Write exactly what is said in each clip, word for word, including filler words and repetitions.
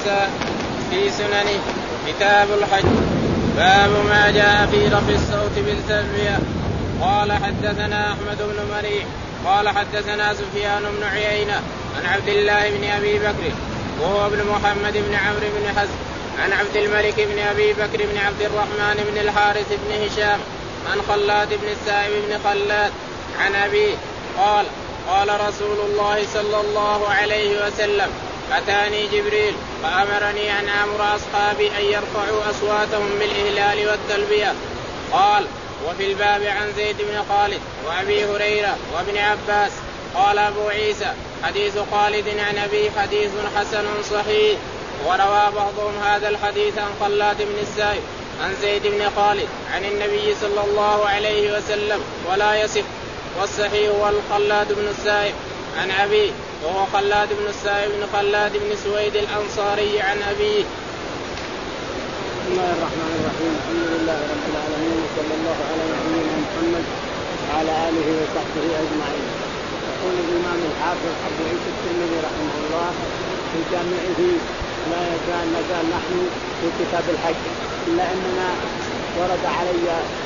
عيسى في سننه كتاب الحج باب ما جاء في رفع الصوت بالتلبية. قال حدثنا أحمد بن مريح قال حدثنا سفيان بن عيينة عن عبد الله بن أبي بكر وهو ابن محمد بن عمرو بن حزم عن عبد الملك بن أبي بكر بن عبد الرحمن بن الحارث بن هشام عن خلاد بن السائب بن خلاد عن أبيه قال قال رسول الله صلى الله عليه وسلم أتاني جبريل فأمرني أن أمر أصحابي أن يرفعوا أصواتهم بالإهلال والتلبية. قال وفي الباب عن زيد بن خالد وأبي هريرة وابن عباس. قال أبو عيسى حديث خالد عن أبي حديث حسن صحيح. وروى بعضهم هذا الحديث عن خلاد بن السائب عن زيد بن خالد عن النبي صلى الله عليه وسلم ولا يصح، والصحيح هو الخلاد بن السائب عن أبيه وهو خلاد بن السائب بن خلاد بن سويد الأنصاري عن أبيه. بسم الله الرحمن الرحيم. الحمد لله رب العالمين وصلى الله على نبينا محمد وعلى آله وصحبه أجمعين. يقول الإمام الحافظ أبو عيسى الترمذي رحمه الله في جامعه لا يزال نزال نحن في كتاب الحج، إلا أننا ورد علي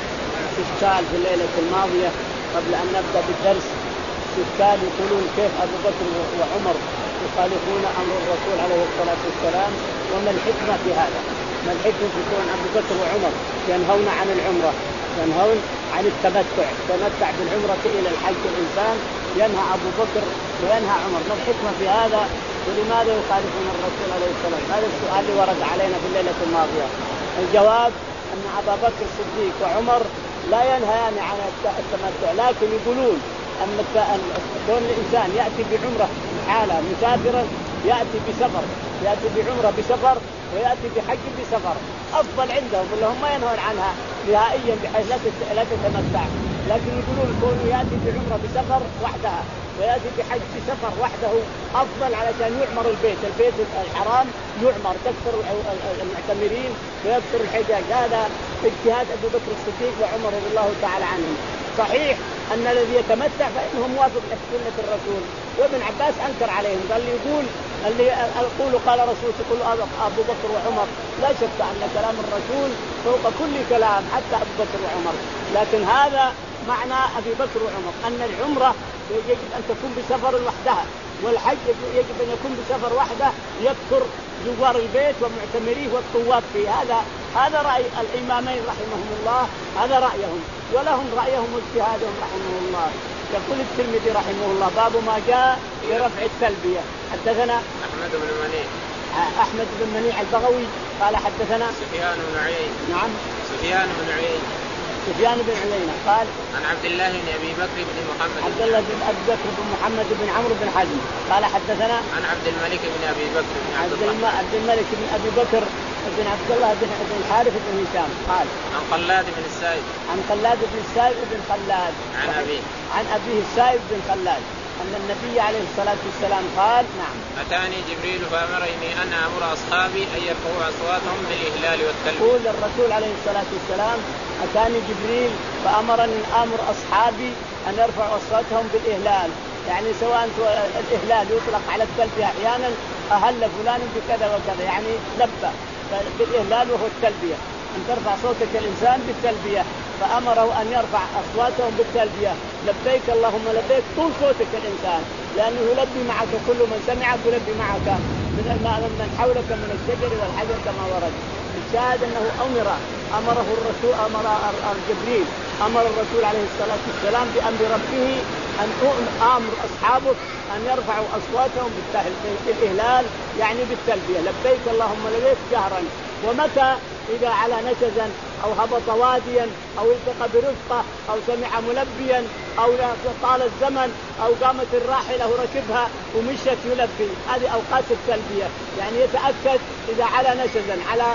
استشكال في الليلة الماضية قبل أن نبدأ بالدرس. استشكال يقولون كيف أبو بكر وعمر يخالفون أمر الرسول عليه الصلاة والسلام، وما الحكمة في هذا؟ ما الحكمة في كون أبو بكر وعمر ينهون عن العمرة، ينهون عن التمتع، تمتع بالعمرة إلى الحج الإنسان، ينهى أبو بكر وينهى عمر، ما الحكمة في هذا؟ ولماذا يخالفون الرسول عليه الصلاة والسلام؟ هذا السؤال اللي ورد علينا في الليلة الماضية. الجواب أن أبا بكر الصديق وعمر لا ينهيان عن التمتع، لكن يقولون أن كون الإنسان يأتي بعمرة حالة مسافرا، يأتي بسفر، يأتي بعمرة بسفر ويأتي بحج بسفر أفضل عندهم، ولا هم ما ينهون عنها نهائيا بحيث لا تتمتع. لكن يقولون كونه يأتي بعمرة بسفر وحدها ويأتي بحج بسفر وحده أفضل، علشان يعمر البيت، البيت الحرام يعمر، تكثر المعتمرين ويكثر الحجاج. هذا اجتهاد أبو بكر الصديق وعمر رضي الله تعالى عنهم. صحيح أن الذي يتمتع فإنه موافق لسنة الرسول، وابن عباس أنكر عليهم، قال لي يقول اللي يقول قال رسول تقول أبو بكر وعمر، لا شك أن كلام الرسول فوق كل كلام حتى أبو بكر وعمر. لكن هذا معنى أبي بكر وعمر أن العمرة يجب أن تكون بسفر وحدها، والحج يجب أن يكون بسفر وحده، يكثر زوار البيت ومعتمريه والطواف فيه. هذا هذا رأي الإمامين رحمهم الله، هذا رأيهم، ولهم رأيهم واجتهادهم رحمه الله. يقول الترمذي رحمه الله باب ما جاء برفع التلبية. حدثنا أحمد بن منيع أحمد بن منيع البغوي قال حدثنا سفيان بن عيينة نعم سفيان بن عيينة سفيان بن عيينة قال عن عبد الله بن أبي بكر بن محمد عبد الله بن أبي بكر بن محمد بن عمرو بن حزم قال حدثنا عن عبد الملك بن أبي بكر بن عبد, عبد الملك بن أبي بكر بن عبد الله بن الحارث بن هشام قال عن خلاد بن السائب عن خلاد بن السائب بن خلاد عن أبيه عن أبيه السائب بن خلاد أن النبي عليه الصلاة والسلام قال نعم أتاني جبريل فأمرني أن أمر أصحابي أن يرفعوا أصواتهم بالإهلال والتلبية. يقول الرسول عليه الصلاة والسلام أتاني جبريل فأمرني أن أمر أصحابي أن يرفعوا أصواتهم بالإهلال، يعني سواء الإهلال يطلق على التلبية أحيانا، أهل فلان بكذا وكذا، يعني لبى بالإهلال وهو التلبية، أن ترفع صوتك الإنسان بالتلبية، فأمره أن يرفع أصواتهم بالتلبية، لبيك اللهم لبيك، طول صوتك الإنسان، لأنه يلبي معك كل من سمعك يلبي معك من من حولك من الشجر والحجر كما ورد. الشاهد أنه أمر أمره الرسول أمر جبريل أمر الرسول عليه الصلاة والسلام بأمر ربه أن أمر أصحابه أن يرفعوا أصواتهم بالإهلال، يعني بالتلبية، لبيك اللهم لبيك جهرا. ومتى إذا على نشزا أو هبط واديا أو التقى برفقة أو سمع ملبيا أو طال الزمن أو قامت الراحلة وركبها ومشت يلبي، هذه أوقات التلبية. يعني يتأكد إذا على نشزا على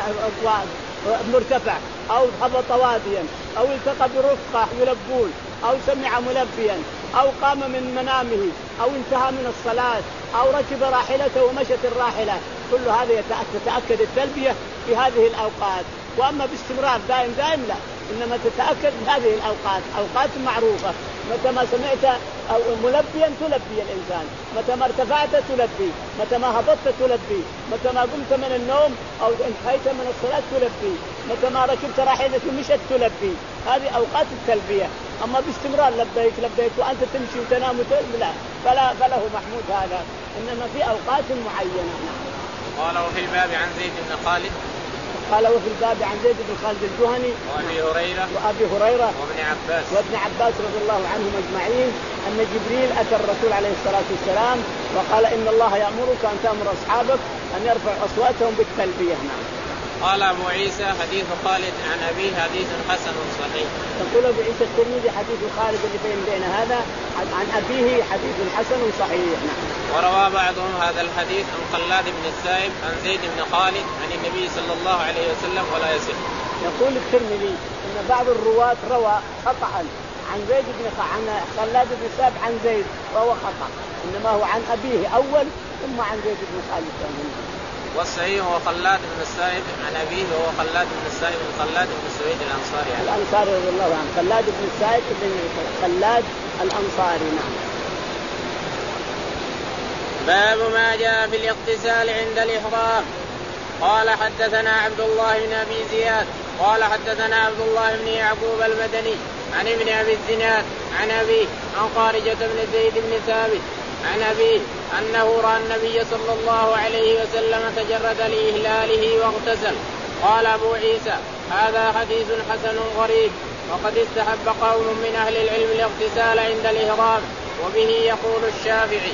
مرتفع أو هبط واديا أو التقى برفقة يلبون أو سمع ملبيا أو قام من منامه أو انتهى من الصلاة أو ركب راحلته ومشت الراحلة، كل هذا يتأكد التلبية في هذه الأوقات. وأما باستمرار دائم دائم لا، إنما تتأكد في هذه الأوقات، أوقات معروفة. متى ما سمعت أو ملبيا تلبي الإنسان، متى ما ارتفعت تلبي، متى ما هبطت تلبي، متى ما قمت من النوم أو انتهيت من الصلاة تلبي، متى ما ركبت راحلة مشت تلبي. هذه أوقات التلبية. أما باستمرار لبيك لبيك وأنت تمشي وتنام لا فلا فله محمود هذا، إنما في أوقات معينة. قال وفي الباب عن زيد بن خالد قال وفي الباب عن زيد بن خالد الجهني وأبي هريرة وأبي هريرة وابن عباس وابن عباس رضي الله عنهم أجمعين أن جبريل أتى الرسول عليه الصلاة والسلام وقال إن الله يأمرك أن تأمر أصحابك أن يرفعوا أصواتهم بالتلبية. نعم. قال أبو عيسى حديث خالد عن أبيه حديث حسن صحيح. يقول أبو عيسى الترمذي حديث خالد اللي بين بين هذا عن أبيه حديث حسن صحيح. نعم. وروى بعضهم هذا الحديث عن خلاد بن السائب عن زيد بن خالد عن النبي صلى الله عليه وسلم ولا يصح. يقول الترمذي أن بعض الرواة روى خطأ عن زيد بن عن خلاد بن السائب عن زيد وهو خطأ، إنما هو عن أبيه أول ثم عن زيد بن خالد ثاني. والصحيح هو خلاد بن السائب عن أبيه وهو خلاد بن السائب بن خلاد بن سويد الأنصاري يعني. الأنصاري رضي الله عنه خلاد بن السائب بن خلاد الأنصاري. نعم. باب ما جاء في الاغتسال عند الإحرام. قال حدثنا عبد الله بن أبي زياد قال حدثنا عبد الله بن يعقوب المدني عن ابن أبي الزناد عن أبيه عن خارجة بن زيد بن ثابت عن أبيه أنه رأى النبي صلى الله عليه وسلم تجرد لإهلاله واغتسل. قال أبو عيسى هذا حديث حسن غريب، وقد استحب قوم من أهل العلم الاغتسال عند الإحرام، وبه يقول الشافعي.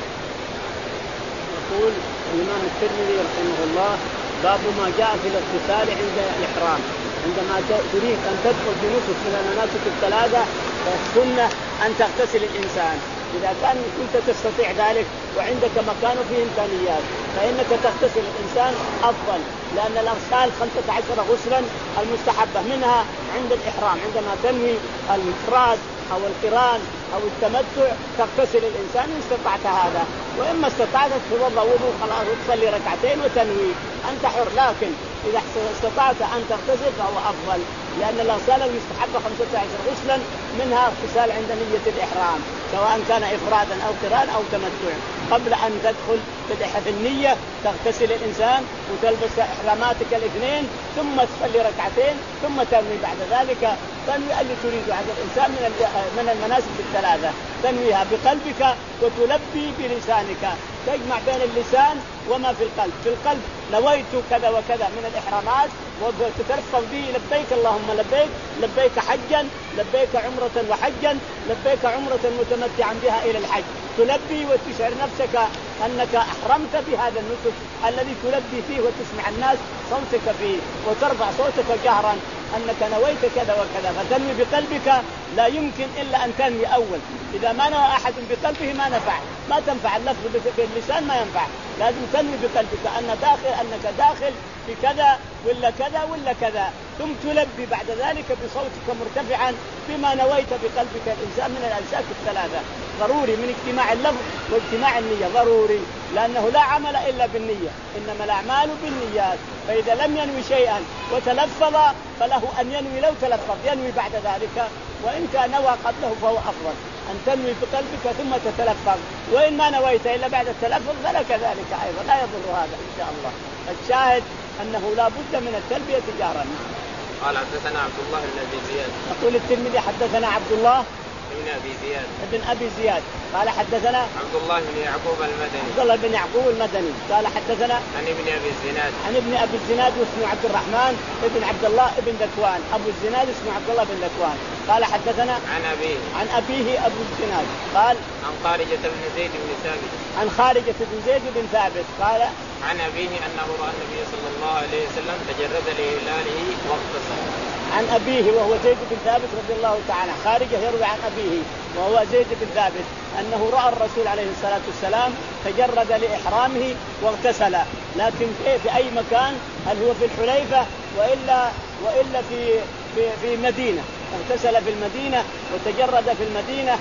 يقول الإمام الترمذي رحمه الله باب ما جاء في الاغتسال عند الإحرام. عندما تريد أن تدخل في نسك من المناسك الثلاثة فالسنة أن تغتسل الإنسان إذا كان كنت تستطيع ذلك وعندك مكان فيه إمكانيات فإنك تغتسل الإنسان أفضل، لأن الأغسال خمسة عشر غسلا المستحبة منها عند الإحرام عندما تنوي الإفراد أو القران أو التمتع تغتسل الإنسان إن استطعت هذا، وإما استطعت تتوضأ وضوء خلاص وتصلي ركعتين وتنوي أنت حر، لكن إذا استطعت أن تغتسل فهو أفضل، لأن الأغسال يستحب خمسة عشر غسلا منها اغتسال عند نية الإحرام سواء كان إفرادا أو قران أو تمتع. قبل أن تدخل في النية تغتسل الإنسان وتلبس إحراماتك الاثنين ثم تصلي ركعتين ثم تنوي بعد ذلك تنوي اللي تريد عند الإنسان من من المناسك الثلاثة، تنويها بقلبك وتلبي بلسانك، تجمع بين اللسان وما في القلب. في القلب نويت كذا وكذا من الإحرامات وتتلفظ به لبيك اللهم لبيك، لبيك حجا، لبيك عمرة وحجا، لبيك عمرة متمتعا بها إلى الحج، تلبي وتشعر نفسك أنك أحرمت بهذا النسك الذي تلبي فيه وتسمع الناس صوتك فيه وترفع صوتك جهرا أنك نويت كذا وكذا، فتنوي بقلبك. لا يمكن إلا أن تنوي أول، إذا ما نوى أحد بقلبه ما نفع، ما تنفع اللفظ باللسان ما ينفع، لازم تنوي بقلبك أن داخل أنك داخل بكذا ولا كذا ولا كذا، ثم تلبي بعد ذلك بصوتك مرتفعا بما نويت بقلبك الإنسان من الأنساك الثلاثة. ضروري من اجتماع اللفظ واجتماع النية ضروري، لأنه لا عمل إلا بالنية، إنما الأعمال بالنيات، فإذا لم ينوي شيئا وتلفظ فله أن ينوي لو تلفظ ينوي بعد ذلك، وإن كان نوى قبله فهو أفضل أن تنوي بقلبك ثم تتلفظ، وإن ما نويت إلا بعد التلفظ فلك ذلك أيضا لا يضر هذا إن شاء الله. الشاهد أنه لا بد من التلبية جهرا. قال حدثنا عبد الله بن أبي زياد. يقول الترمذي حدثنا عبد الله ابن أبي زياد ابن أبي زياد قال حدثنا عبد الله بن يعقوب المدني عبد الله بن يعقوب المدني قال حدثنا عن ابن أبي الزناد عن ابن أبي الزناد واسمه عبد الرحمن ابن عبد الله ابن ذكوان، أبو الزناد اسمه عبد الله بن ذكوان قال حدثنا عن أبيه عن أبيه أبو الزناد قال عن خارجة بن زيد بن ثابت عن خارجة بن زيد بن ثابت قال عن أبيه أنه رأى النبي صلى الله عليه وسلم تجرد لهلاله واغتسل. عن أبيه وهو زيد بن ثابت رضي الله تعالى، خارجة يروي عن أبيه وهو زيد بن ثابت أنه رأى الرسول عليه الصلاة والسلام تجرد لإحرامه واغتسل، لكن في أي مكان؟ هل هو في الحليفة وإلا وإلا في في في مدينة؟ اغتسل في المدينة وتجرد في المدينة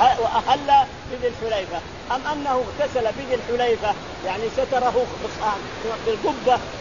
وأهل بذي الحليفة، أم أنه اغتسل بذي الحليفة يعني ستره بالقبة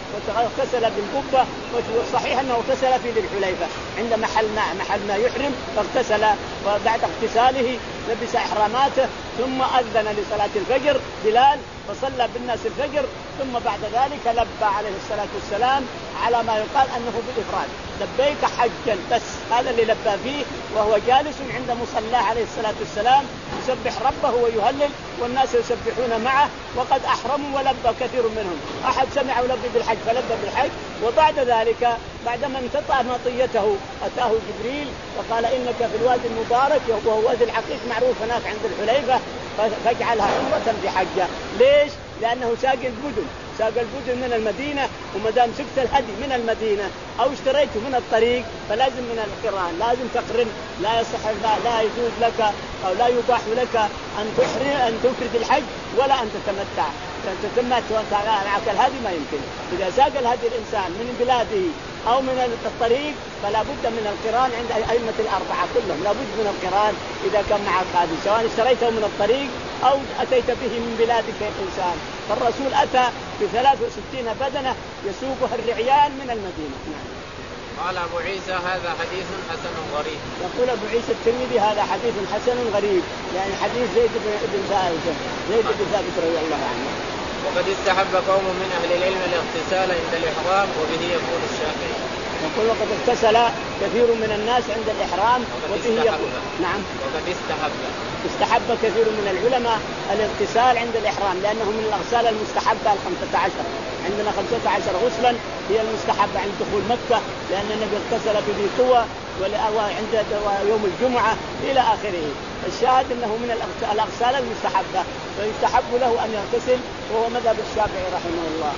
واغتسل بالقبة. والصحيح أنه اغتسل في ذي الحليفة عند محل ما محل ما يحرم، فاغتسل وبعد اغتساله لبس إحراماته ثم أذن لصلاة الفجر بلال فصلى بالناس الفجر، ثم بعد ذلك لبى عليه الصلاة والسلام على ما يقال أنه بالإفراد، لبيك حجا، بس هذا اللي لبى فيه وهو جالس عند مصلاه عليه الصلاة والسلام يسبح ربه ويهلل والناس يسبحون معه، وقد أحرموا ولبى كثير منهم. أحد سمع ولبى بالحج فلبى بالحج، وبعد ذلك بعدما انقطع مطيته أتاه جبريل وقال إنك في الوادي المبارك وهو وادي العقيق معروف هناك عند الحليفة، فاجعلها عمرة بحجة. ليش؟ لأنه ساق البدن ساق البدن من المدينة، وما دام سقت الهدي من المدينة أو اشتريته من الطريق فلازم من القران لازم تقرن، لا يصح لا, لا يجوز لك أو لا يباح لك أن تحرم أن تفرد الحج ولا أن تتمتع. تتمتع معك الهدي ما يمكن. إذا ساق الهدي الإنسان من بلاده أو من الطريق فلا بد من القران عند أئمة الأربعة كلهم، لا بد من القران إذا كان معك هدي، سواء اشتريته من الطريق أو أتيت به من بلادك الإنسان. فالرسول أتى بثلاث وستين بدنة يسوقها الرعيان من المدينة. قال أبو عيسى هذا حديث حسن غريب. يقول أبو عيسى الترمذي هذا حديث حسن غريب، يعني حديث زيد بن ثابت زيد بن ثابت رضي الله عنه. وقد استحب قوم من أهل العلم الاغتسال عند الإحرام وبه يقول الشافعي. يقول وقد اغتسل كثير من الناس عند الإحرام وبه يقول. نعم. وقد استحب استحب كثير من العلماء الاغتسال عند الإحرام لأنه من الأغسال المستحبة الخمسة عشر. عندنا خمسة عشر غسلا هي المستحبة عند دخول مكة، لأن النبي اغتسل في ذي طوى وعند يوم الجمعة إلى آخره. الشاهد أنه من الأغسال المستحبة فيستحب له أن يغتسل، وهو مذهب الشافعي رحمه الله.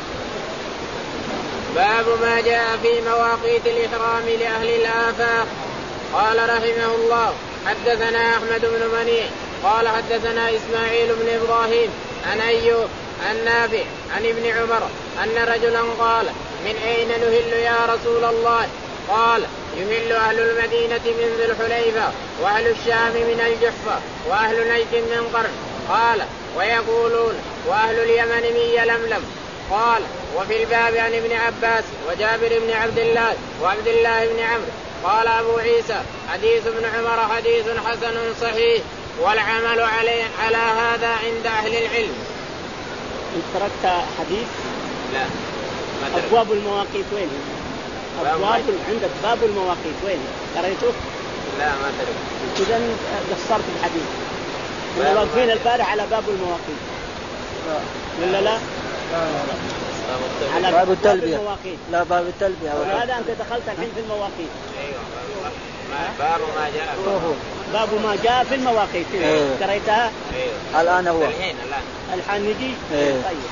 باب ما جاء في مواقيت الإحرام لأهل الآفاق. قال رحمه الله حدثنا أحمد بن منيع قال حدثنا إسماعيل بن إبراهيم عن أيوب عن نافع عن ابن عمر أن رجلا قال من أين نهل يا رسول الله؟ قال يهل أهل المدينة من ذي الحليفة وأهل الشام من الجحفة وأهل نجد من قرن. قال ويقولون وأهل اليمن من يلملم. قال وفي الباب عن ابن عباس وجابر بن عبد الله وعبد الله بن عمرو. قال أبو عيسى حديث ابن عمر حديث حسن صحيح والعمل عليه على هذا عند أهل العلم. تركت حديث؟ لا. أبواب المواقيت وين؟ أبواب عندك باب المواقيت وين؟ قريته؟ لا ما تركت. إذا قصرت الحديث. احنا واقفين البارح على باب المواقيت. ولا لا؟ على باب التلبية. لا باب التلبية. هذا أنت دخلت الحين في المواقيت. أيوة. باب ما جاء. باب ما جاء في المواقيت. أيوة. قريتها؟ أيوة. الآن هو. الحين الآن. الحين نجي. أيوة. طيب.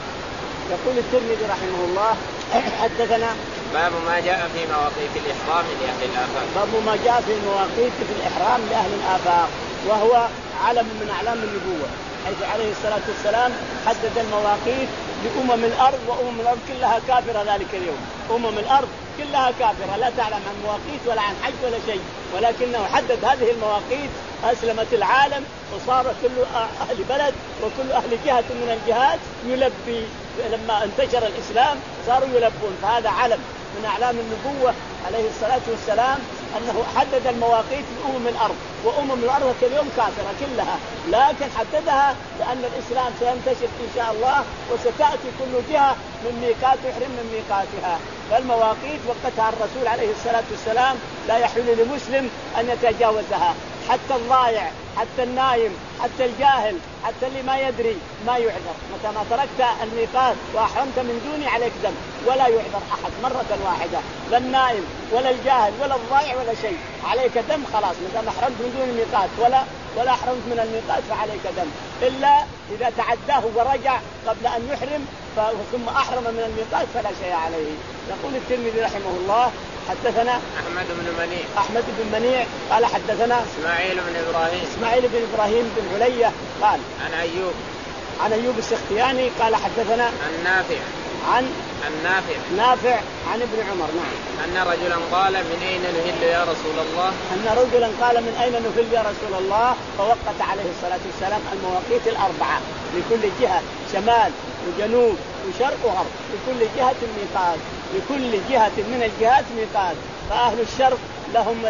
يقول الترمذي رحمه الله حدثنا باب ما جاء في مواقيت الإحرام لأهل الآفاق. باب ما جاء في المواقيت في الإحرام لأهل الآفاق، وهو علم من أعلام النبوة، حيث عليه الصلاة والسلام حدد المواقيت لأمم الأرض، وأمم الأرض كلها كافرة ذلك اليوم. أمم الأرض كلها كافرة لا تعلم عن مواقيت ولا عن حج ولا شيء، ولكنه حدد هذه المواقيت أسلمت العالم، وصار كل أهل بلد وكل أهل جهة من الجهات يلبي. لما انتشر الإسلام صاروا يلبون، فهذا علم من أعلام النبوة عليه الصلاة والسلام أنه حدد المواقيت لأمم الأرض، وأمم الأرض اليوم كافرة كلها، لكن حددها لأن الإسلام سينتشر إن شاء الله وستأتي كل جهة من ميقات يحرم من ميقاتها. فالمواقيت وقتها الرسول عليه الصلاة والسلام لا يحل لمسلم أن يتجاوزها، حتى الضائع حتى النايم حتى الجاهل حتى اللي ما يدري ما يعذر. متى ما تركت الميقات وأحرمت من دوني عليك دم، ولا يعذر أحد مرة واحدة، لا النايم ولا الجاهل ولا الضائع ولا شيء، عليك دم خلاص. متى ما أحرمت من دون الميقات ولا ولا أحرمت من الميقات فعليك دم، إلا إذا تعداه ورجع قبل أن يحرم ثم أحرم من الميقات فلا شيء عليه. يقول الترمذي رحمه الله حدثنا أحمد بن منيع أحمد بن منيع قال حدثنا إسماعيل بن إبراهيم إسماعيل بن إبراهيم بن علية قال عن أيوب عن أيوب السختياني قال حدثنا عن نافع عن النافع نافع عن ابن عمر نعم أن رجلا قال من أين نهل يا رسول الله؟ أن رجلا قال من أين نهل يا رسول الله؟ فوقت عليه الصلاة والسلام المواقيت الأربعة لكل جهة، شمال وجنوب وشرق وغرب، لكل جهة ميقات، لكل جهة من الجهات ميقات. فأهل الشرق لهم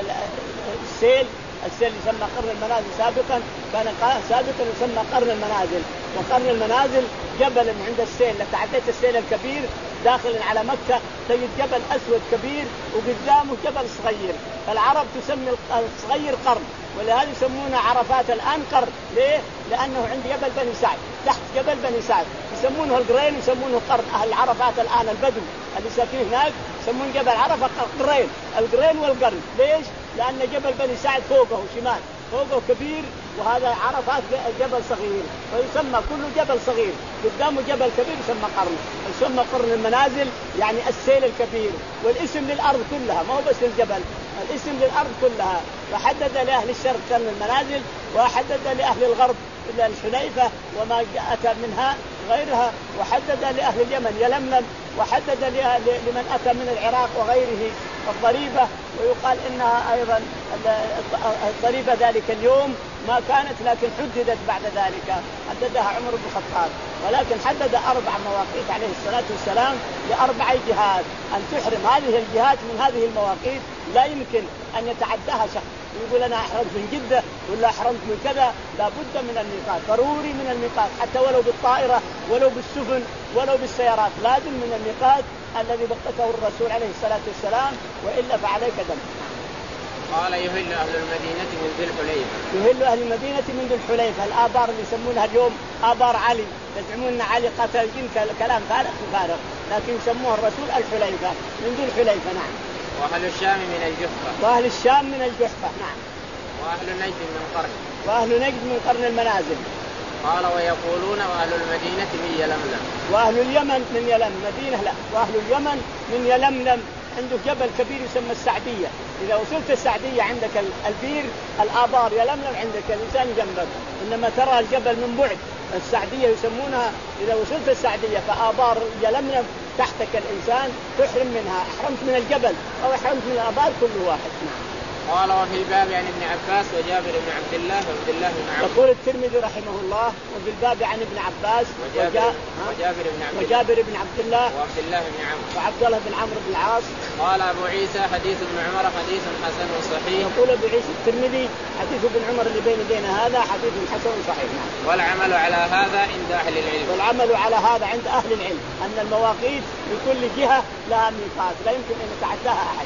السيل، السيل يسمى قرن المنازل سابقا، كان سابقا يسمى قرن المنازل. وقرن المنازل جبل عند السيل، لتعديت السيل الكبير داخل على مكة تجد جبل أسود كبير وقدامه جبل صغير، فالعرب تسمي الصغير قرن، ولهذا يسمونه عرفات الآن قرن. ليه؟ لأنه عند جبل بني سعد، تحت جبل بني سعد يسمونه القرين، يسمونه قرن. أهل عرفات الآن البدو اللي ساكنين هناك يسمون جبل عرفة قرين، القرين والقرن. ليش؟ لأن جبل بني سعد فوقه شمال، فوقه كبير، وهذا عرفات جبل صغير، ويسمى كل جبل صغير قدامه جبل كبير يسمى قرن. يسمى قرن المنازل يعني السيل الكبير، والاسم للأرض كلها، ما هو بس للجبل، الاسم للأرض كلها. فحدد لأهل الشرق قرن المنازل، وحدد لأهل الغرب إلا الحليفة وما أتى منها غيرها، وحدد لأهل اليمن يلملم، وحدد لمن أتى من العراق وغيره الضريبة. ويقال إنها أيضا الضريبة ذلك اليوم ما كانت، لكن حددت بعد ذلك، حددها عمر بن الخطاب، ولكن حدد أربع مواقيت عليه الصلاة والسلام لأربع جهات أن تحرم هذه الجهات من هذه المواقيت، لا يمكن أن يتعداها شخص يقول أنا أحرمت من جدة ولا أحرمت من كذا. لا بد من الميقات، ضروري من الميقات، حتى ولو بالطائرة ولو بالسفن ولو بالسيارات، لازم من الميقات الذي بقته الرسول عليه الصلاة والسلام، وإلا فعليك دم. قال يهل أهل المدينة من ذي الحليفة. يهل أهل المدينة من ذي الحليفة، الآبار اللي يسمونها اليوم آبار علي، يزعمون علي قتل جن، كلام فارغ فارغ، لكن يسموها الرسول الحليفة، من ذي الحليفة. نعم. وأهل الشام من الجحفة. وأهل الشام من الجحفة. نعم. وأهل نجد من قرن. وأهل نجد من قرن المنازل. قال ويقولون وأهل المدينة من يلملم. وأهل اليمن من يلملم، مدينة لا، وأهل اليمن من يلملم، عنده جبل كبير يسمى السعدية، إذا وصلت السعدية عندك البير الآبار يلملم، عندك الإنسان جنبك، إنما ترى الجبل من بعد. السعدية يسمونها، إذا وصلت السعدية فآبار يلملم تحتك الإنسان تحرم منها، أحرمت من الجبل أو أحرمت من الآبار كل واحد. قال وفي الباب عن ابن عباس وجابر بن عبد الله وعبد الله بن عمرو. يقول الترمذي رحمه الله وفي الباب عن ابن عباس وجابر, وجابر بن عبد وجابر بن عبد الله وعبد الله بن عمرو وعبد الله بن عمرو بن العاص. قال أبو عيسى حديث ابن عمر حديث حسن صحيح. يقول أبو عيسى الترمذي حديث ابن عمر اللي بين يدينا هذا حديث حسن صحيح. والعمل على هذا عند أهل العلم. والعمل على هذا عند أهل العلم أن المواقيت لكل جهة لها ميقات، لا يمكن أن يتعداها أحد.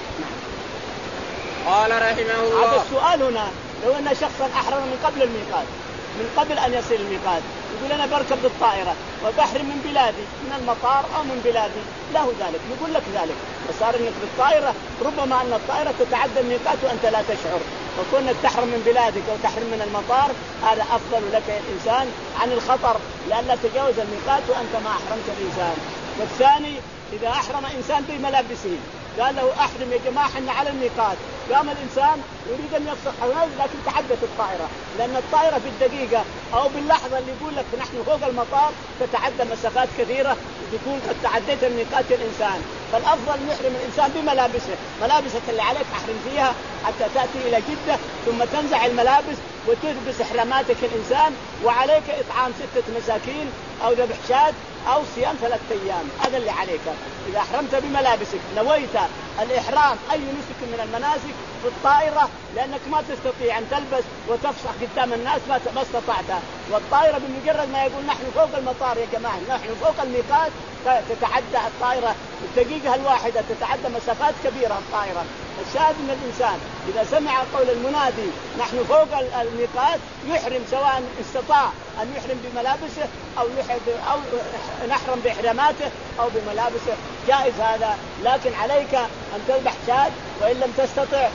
قال رحمه الله. هذا السؤال هنا، لو أن شخصا أحرم من قبل الميقات، من قبل أن يصل الميقات، يقول أنا بركب بالطائرة وبحرم من بلادي، من المطار أو من بلادي، له ذلك، يقول لك ذلك، وصار إنك بالطائرة ربما أن الطائرة تتعدى الميقات وأنت لا تشعر، وكونك تحرم من بلادك أو تحرم من المطار هذا أفضل لك يا الإنسان عن الخطر، لأن تجاوز الميقات وأنت ما أحرمت الإنسان. والثاني إذا أحرم إنسان بملابسه قال له أحرم يا جماعة إحنا على الميقات، قام الإنسان يريد أن يفسخ حواجز لكن تعدت الطائرة، لأن الطائرة في الدقيقة أو باللحظة اللي يقول لك نحن فوق المطار تتعدى مسافات كثيرة وتكون قد تعديت الميقات الإنسان. فالأفضل يحرم الإنسان بملابسه، ملابسك اللي عليك أحرم فيها حتى تأتي إلى جدة ثم تنزع الملابس وتلبس إحراماتك الإنسان، وعليك إطعام ستة مساكين أو ذبح شاة أو صيام ثلاثة أيام، هذا اللي عليك. إذا أحرمت بملابسك نويت الإحرام أي نسك من المناسك في الطائرة، لأنك ما تستطيع أن تلبس وتفصح قدام الناس ما استطعت، والطائرة بمجرد ما يقول نحن فوق المطار يا جماعة نحن فوق الميقات تتعدى الطائرة الدقيقة الواحدة تتعدى مسافات كبيرة الطائرة. الشاهد من الإنسان إذا سمع قول المنادي نحن فوق الميقات يحرم، سواء استطاع أن يحرم بملابسه أو أو نحرم بإحراماته أو بملابسه، جائز هذا، لكن عليك أن تذبح شاة، وإن لم تستطع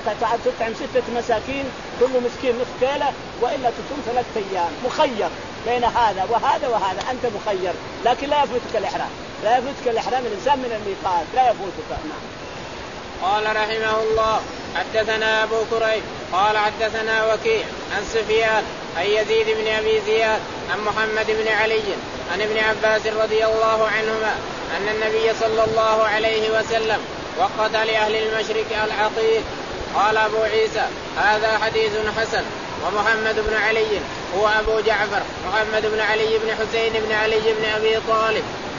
تطعم ستة مساكين كل مسكين نصف كيلة، وإلا تصوم ثلاثة أيام. مخير بين هذا وهذا وهذا، أنت مخير، لكن لا يفوتك الإحرام، لا يفوتك الإحرام الإنسان من الميقات، لا يفوتك. نعم. قال رحمه الله حدثنا أبو كريب قال حدثنا وكيع عن سفيان عن يزيد بن أبي زياد عن محمد بن علي عن ابن عباس رضي الله عنهما أن النبي صلى الله عليه وسلم وقت لأهل المشرق العقيق. قال أبو عيسى هذا حديث حسن. ومحمد بن علي هو أبو جعفر محمد بن علي بن حسين بن علي بن أبي طالب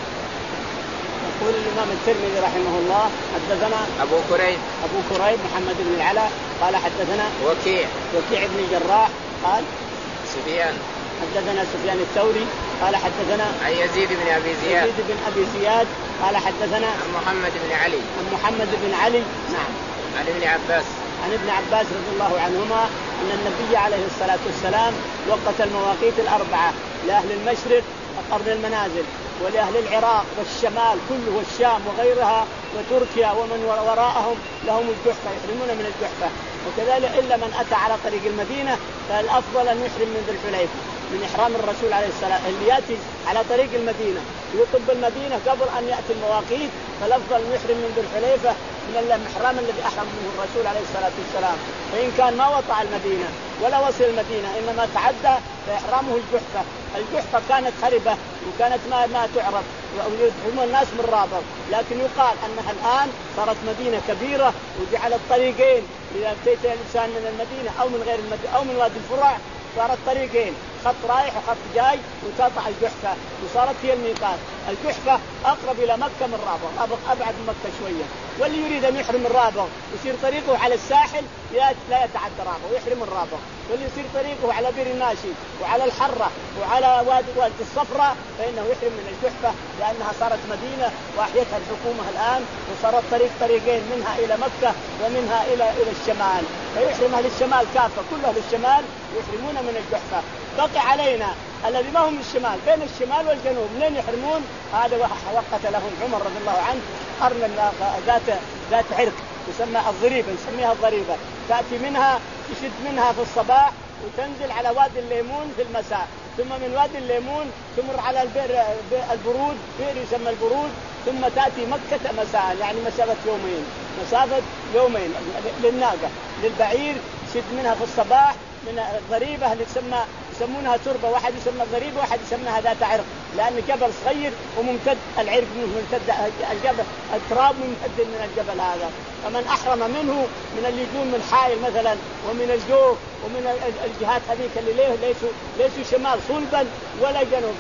يقول الإمام الترمذي رحمه الله حدثنا أبو كريب أبو كريب محمد بن العلاء قال حدثنا وكيع وكيع بن الجراح قال سفيان حدثنا سفيان الثوري قال حدثنا عن يزيد بن أبي زياد يزيد بن أبي زياد قال حدثنا عن محمد بن علي عن محمد بن علي نعم عن ابن عباس عن ابن عباس رضي الله عنهما أن النبي عليه الصلاة والسلام وقت المواقيت الأربعة لأهل المشرق قرن المنازل ولأهل العراق والشمال كله والشام وغيرها وتركيا ومن وراءهم لهم الجحفة يحرمون من الجحفة. وكذلك إلا من أتى على طريق المدينة فالأفضل أن يحرم من ذي الحليفة من إحرام الرسول عليه السلام اللي يأتي على طريق المدينة يطب المدينة قبل أن يأتي المواقيت فالأفضل أن يحرم من ذي الحليفة من المحرم الذي أحرم منه الرسول عليه الصلاة والسلام. فإن كان ما وطع المدينة ولا وصل المدينة إنما تعدى فإحرامه الجحفة. الجحفة كانت خربة وكانت ما ما تعرف ويدعون الناس من رابط لكن يقال أنها الآن صارت مدينة كبيرة وجعل الطريقين إذا أتيت الإنسان من المدينة أو من غير المدينة أو من وادي الفرع صارت طريقين خط رايح وخط جاي وتقطع الجحفة وصارت هي الميقات. الجحفة أقرب إلى مكة من رابغ أبعد من مكة شوية واللي يريد أن يحرم من رابغ يصير طريقه على الساحل لا يتعدى رابغ ويحرم من رابغ واللي يصير طريقه على بير الناشي وعلى الحرة وعلى وادي وادي الصفراء فإنه يحرم من الجحفة لأنها صارت مدينة وأحيتها الحكومة الآن وصارت طريق طريقين منها إلى مكة ومنها إلى إلى الشمال فيحرم أهل الشمال كافة كل أهل الشمال يحرمون من الجحفة. بقي علينا الذي ما هم الشمال بين الشمال والجنوب منين يحرمون هذا وقت لهم عمر رضي الله عنه قرن ذات ذات عرق يسمى الضريبة نسميها الضريبة تأتي منها تشد منها في الصباح وتنزل على وادي الليمون في المساء ثم من وادي الليمون تمر على البئر البرود بئر يسمى البرود ثم تأتي مكة مساء يعني مسافة يومين مسافة يومين للناقة للبعير شد منها في الصباح من الضريبة اللي تسمى يسمونها تربة واحد يسمى الضريبة واحد يسمونها ذات عرق لأن جبل صغير وممتد العرق ممتد الجبل التراب ممتد من الجبل هذا. فمن أحرم منه من اللي يجون من حائل مثلا ومن الجوف ومن الجهات هذيك اللي ليه ليسوا ليسوا شمال صلبا ولا جنوب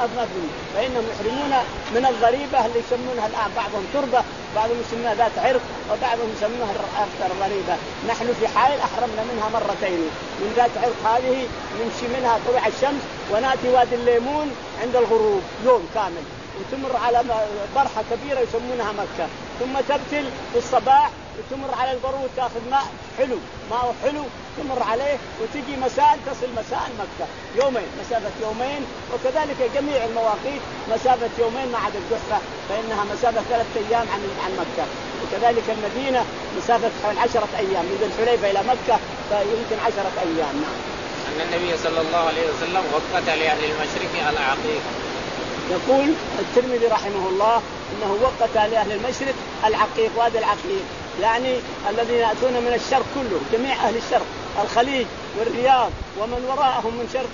فإنهم يحرمون من الضريبة اللي يسمونها الآن بعضهم تربة بعضهم يسمونها ذات عرق وبعضهم يسمونها الضريبة. نحن في حائل أحرمنا منها مرتين من ذات عرق هذه نمشي منها طلوع الشمس ونأتي وادي الليمون عند الغروب يوم كامل وتمر على برحة كبيرة يسمونها مكة ثم تبتل في الصباح وتمر على البرود تأخذ ماء حلو ماء حلو تمر عليه وتجي مساء تصل مساء مكة يومين مسافة يومين. وكذلك جميع المواقيت مسافة يومين ما عدا الجحفة فإنها مسافة ثلاثة أيام عن عن مكة. وكذلك المدينة مسافة حوالي عشرة أيام من الحليفة إلى مكة فيمكن عشرة أيام. نعم. أن النبي صلى الله عليه وسلم وقت لأهل المشرق العقيق. يقول الترمذي رحمه الله إنه وقت لأهل المشرق العقيق وادي العقيق يعني الذين يأتون من الشرق كله جميع أهل الشرق الخليج والرياض ومن وراءهم من شرق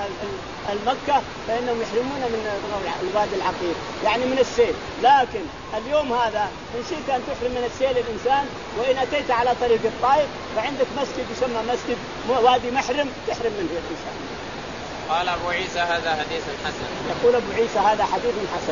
المكة فإنهم يحرمون من الوادي العقيق يعني من السيل. لكن اليوم هذا إن شئت أن تحرم من السيل الإنسان وإن أتيت على طريق الطائف فعندك مسجد يسمى مسجد وادي محرم تحرم منه الإنسان. قال أبو عيسى هذا حديث حسن. يقول أبو عيسى هذا حديث حسن.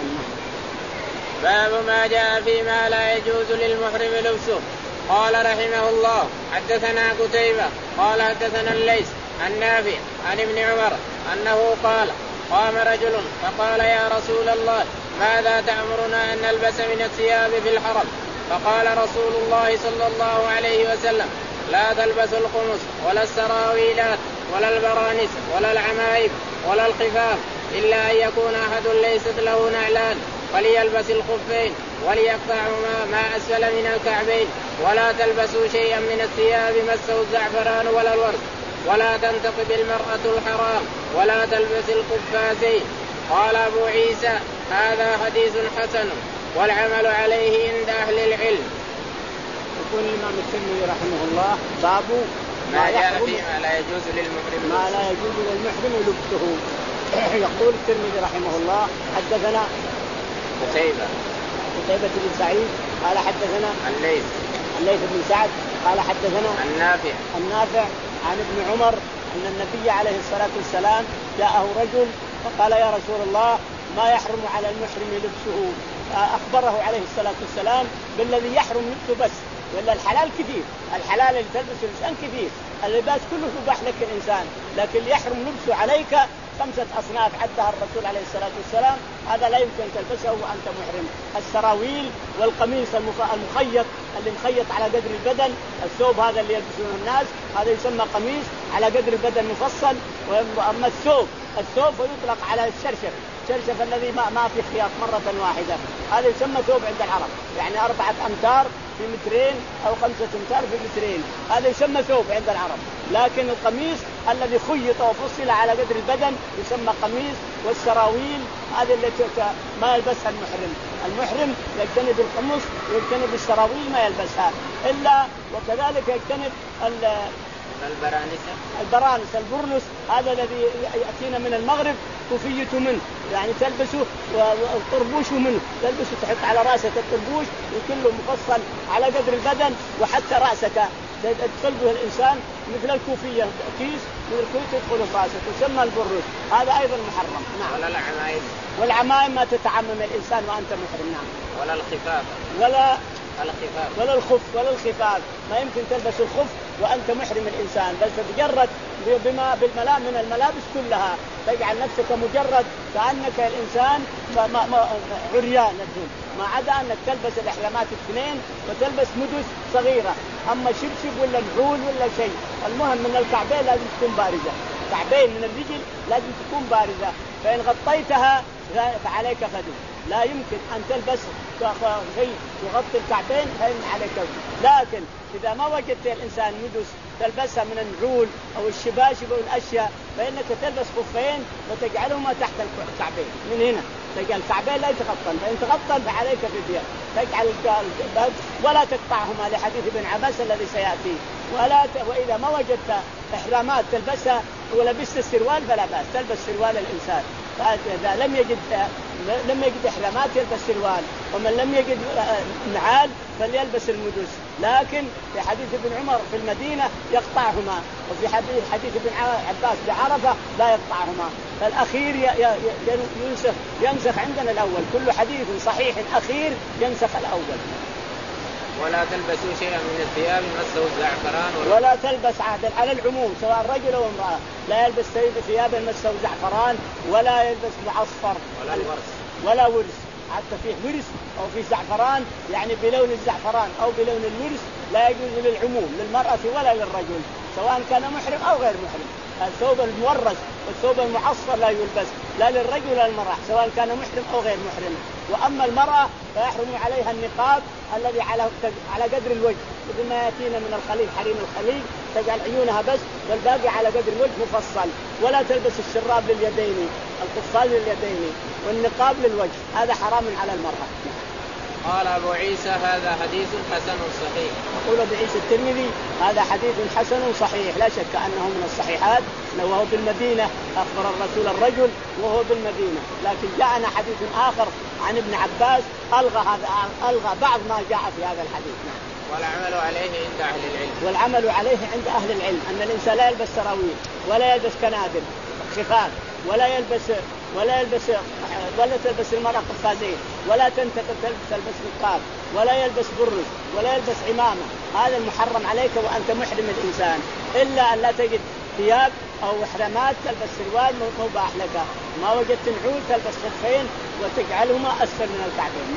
باب ما جاء فيما لا يجوز للمحرم لبسه. قال رحمه الله حدثنا قتيبة قال حدثنا الليث عن نافع عن ابن عمر أنه قال قام رجل فقال يا رسول الله ماذا تأمرنا أن نلبس من الثياب في الحرم؟ فقال رسول الله صلى الله عليه وسلم لا تلبسوا القمص ولا السراويلات ولا البرانس ولا العمائم ولا الخفاف إلا أن يكون أحد ليست له نعلان فليلبس الخفين وليقطعهما ما أسفل من الكعبين ولا تلبسوا شيئا من الثياب مسه الزعفران ولا الورد ولا تنتقب المرأة الحرام ولا تلبس القفازين. قال أبو عيسى هذا حديث حسن والعمل عليه عند أهل العلم. يقول الإمام الترمذي رحمه الله باب ما جاء فيما لا يجوز للمحرم ما لا يجوز للمحرم لبسه. يقول الترمذي رحمه الله حدثنا قتيبة قتيبة بن سعيد قال حدثنا الليث الليث بن سعد قال حدثنا النافع النافع عن ابن عمر أن النبي عليه الصلاة والسلام جاءه رجل فقال يا رسول الله ما يحرم على المحرم لبسه؟ أخبره عليه الصلاة والسلام بالذي يحرم لبسه بس، ولا الحلال كثير، الحلال اللي تلبسه الإنسان كثير، اللباس كله يباح لك الإنسان، لكن اللي يحرم لبسه عليك خمسة أصناف عدها الرسول عليه الصلاة والسلام، هذا لا يمكن تلبسه وأنت محرم: السراويل والقميص المخيط اللي مخيط على قدر البدن، الثوب هذا اللي يلبسونه الناس هذا يسمى قميص على قدر البدن مفصل. وأما الثوب الثوب يطلق على الشرشف، الشرشف الذي ما ما في خياط مرة واحدة، هذا يسمى ثوب عند العرب، يعني أربعة أمتار في مترين أو خمسة أمتار في مترين، هذا يسمى ثوب عند العرب. لكن القميص الذي خيط وفصل على قدر البدن يسمى قميص. والسراويل هذه التي ما يلبسها المحرم، المحرم يجتنب القمص ويجتنب السراويل ما يلبسها إلا، وكذلك يجتنب البرانس البرانس البرنس، هذا الذي يأتينا من المغرب كوفية منه، يعني تلبسه والطربوش منه، تلبسه تحط على رأسك الطربوش وكله مفصل على قدر البدن، وحتى رأسك تدخل به الإنسان مثل الكوفية، كيس من الكوفية تدخل رأسك يسمى البرنس، هذا أيضا محرم. نعم. ولا العمائم والعمائم ما تتعمم الإنسان وأنت محرم. نعم. ولا الخفاف ولا الخفاف ولا الخف ولا الخفاف، ما يمكن تلبس الخف وأنت محرم الإنسان، بل تتجرد بما بالملابس من الملابس كلها، تجعل نفسك مجرد كأنك الإنسان ما ما ما عريان، ما عدا أنك تلبس الإحرامات الاثنين وتلبس مدس صغيرة، أما شبشب ولا نعول ولا شيء، المهم من الكعبين لازم تكون بارزة، كعبين من الرجل لازم تكون بارزة، فإن غطيتها فعليك فدو، لا يمكن أن تلبس شيء يغطي الكعبين فإن عليك فدو. لكن إذا ما وجدت الإنسان مدس تلبسها من النعول أو الشباشب أو الأشياء، فإنك تلبس خفين وتجعلهما تحت الكعبين، من هنا تجعل الكعبين لا يتغطن، فإن تغطن فعليك فدية، تجعل ولا تقطعهما لحديث ابن عباس الذي سيأتي. ولا ت... وإذا ما وجدت إحرامات تلبسها ولبست السروال فلا بأس، تلبس سروال الإنسان، فإذا لم يجد لم يجد إحرامات يلبس سروال، ومن لم يجد نعال فليلبس المدس. لكن في حديث ابن عمر في المدينة يقطعهما، وفي حديث حديث ابن عباس بعرفة لا يقطعهما، فالأخير ينسخ ينسخ عندنا الأول، كل حديث صحيح أخير ينسخ الأول. ولا تلبسوا شيئا من الثياب مسه الزعفران ولا, ولا تلبس عهدا على العموم سواء رجل أو امرأة، لا يلبس ثيابا مسه زعفران، ولا يلبس معصفر ولا الورس ولا ورس، حتى فيه ورس أو فيه زعفران يعني بلون الزعفران أو بلون الورس لا يجوز للعموم للمرأة ولا للرجل سواء كان محرم أو غير محرم. الثوب المورس والثوب المعصفر لا يلبس لا للرجل ولا للمرأة سواء كان محرم أو غير محرم. وأما المرأة فيحرم عليها النقاب الذي على على قدر الوجه، مثل ما يأتينا من الخليج حريم الخليج تجعل عيونها بس والباقي على قدر الوجه مفصل، ولا تلبس الشراب لليدين القفاز لليدين والنقاب للوجه، هذا حرام على المرأة. قال أبو عيسى هذا حديث حسن صحيح. يقول أبو عيسى الترمذي هذا حديث حسن صحيح، لا شك أنه من الصحيحات، وهو بالمدينة أخبر الرسول الرجل وهو بالمدينة. لكن جاءنا حديث آخر عن ابن عباس ألغى هذا ألغى بعض ما جاء في هذا الحديث. والعمل عليه عند أهل العلم والعمل عليه عند أهل العلم أن الإنسان لا يلبس سراويل ولا يلبس كنادر خفاف ولا يلبس ولا يلبس ولا تلبس المرأة قفازين ولا تلبس نقاب ولا يلبس برز ولا يلبس عمامة، هذا المحرم عليك وأنت محرم الإنسان، إلا أن لا تجد ثياب أو إحرامات تلبس سروال مباح لك، ما وجدت نعول تلبس خفين وتجعلهما أسفل من الكعبين.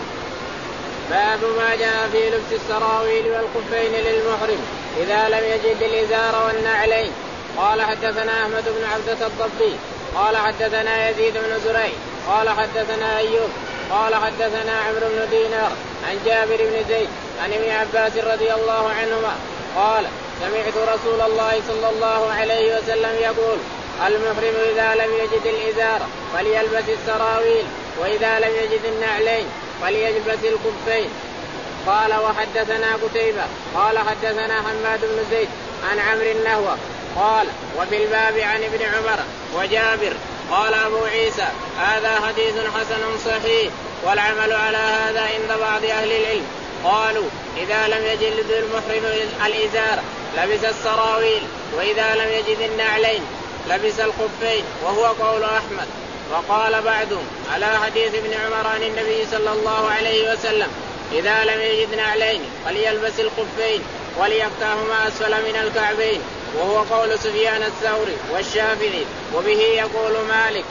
باب ما جاء في لبس السراويل والخفين للمحرم إذا لم يجد الإزار والنعلين. قال حدثنا أحمد بن عبدة الضبي قال حدثنا يزيد بن زريع قال حدثنا أيوب قال حدثنا عمرو بن دينار عن جابر بن زيد عن ابن عباس رضي الله عنهما قال سمعت رسول الله صلى الله عليه وسلم يقول المحرم إذا لم يجد الإزار فليلبس السراويل وإذا لم يجد النعلين فليلبس الخفين. قال وحدثنا قتيبة قال حدثنا حماد بن زيد عن عمرو النهوى قال وفي الباب عن ابن عمر وجابر. قال أبو عيسى هذا حديث حسن صحيح والعمل على هذا عند بعض أهل العلم. قالوا إذا لم يجد المحرم الإزار لبس السراويل وإذا لم يجد النعلين لبس الخفين وهو قول أحمد. وقال بعضهم على حديث ابن عمر عن النبي صلى الله عليه وسلم إذا لم يجد نعلين فليلبس الخفين وليقطعهما أسفل من الكعبين، وهو قول سفيان الثوري والشافعي وبه يقول مالك.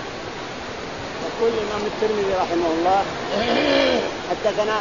يقول الإمام الترمذي رحمه الله حدثنا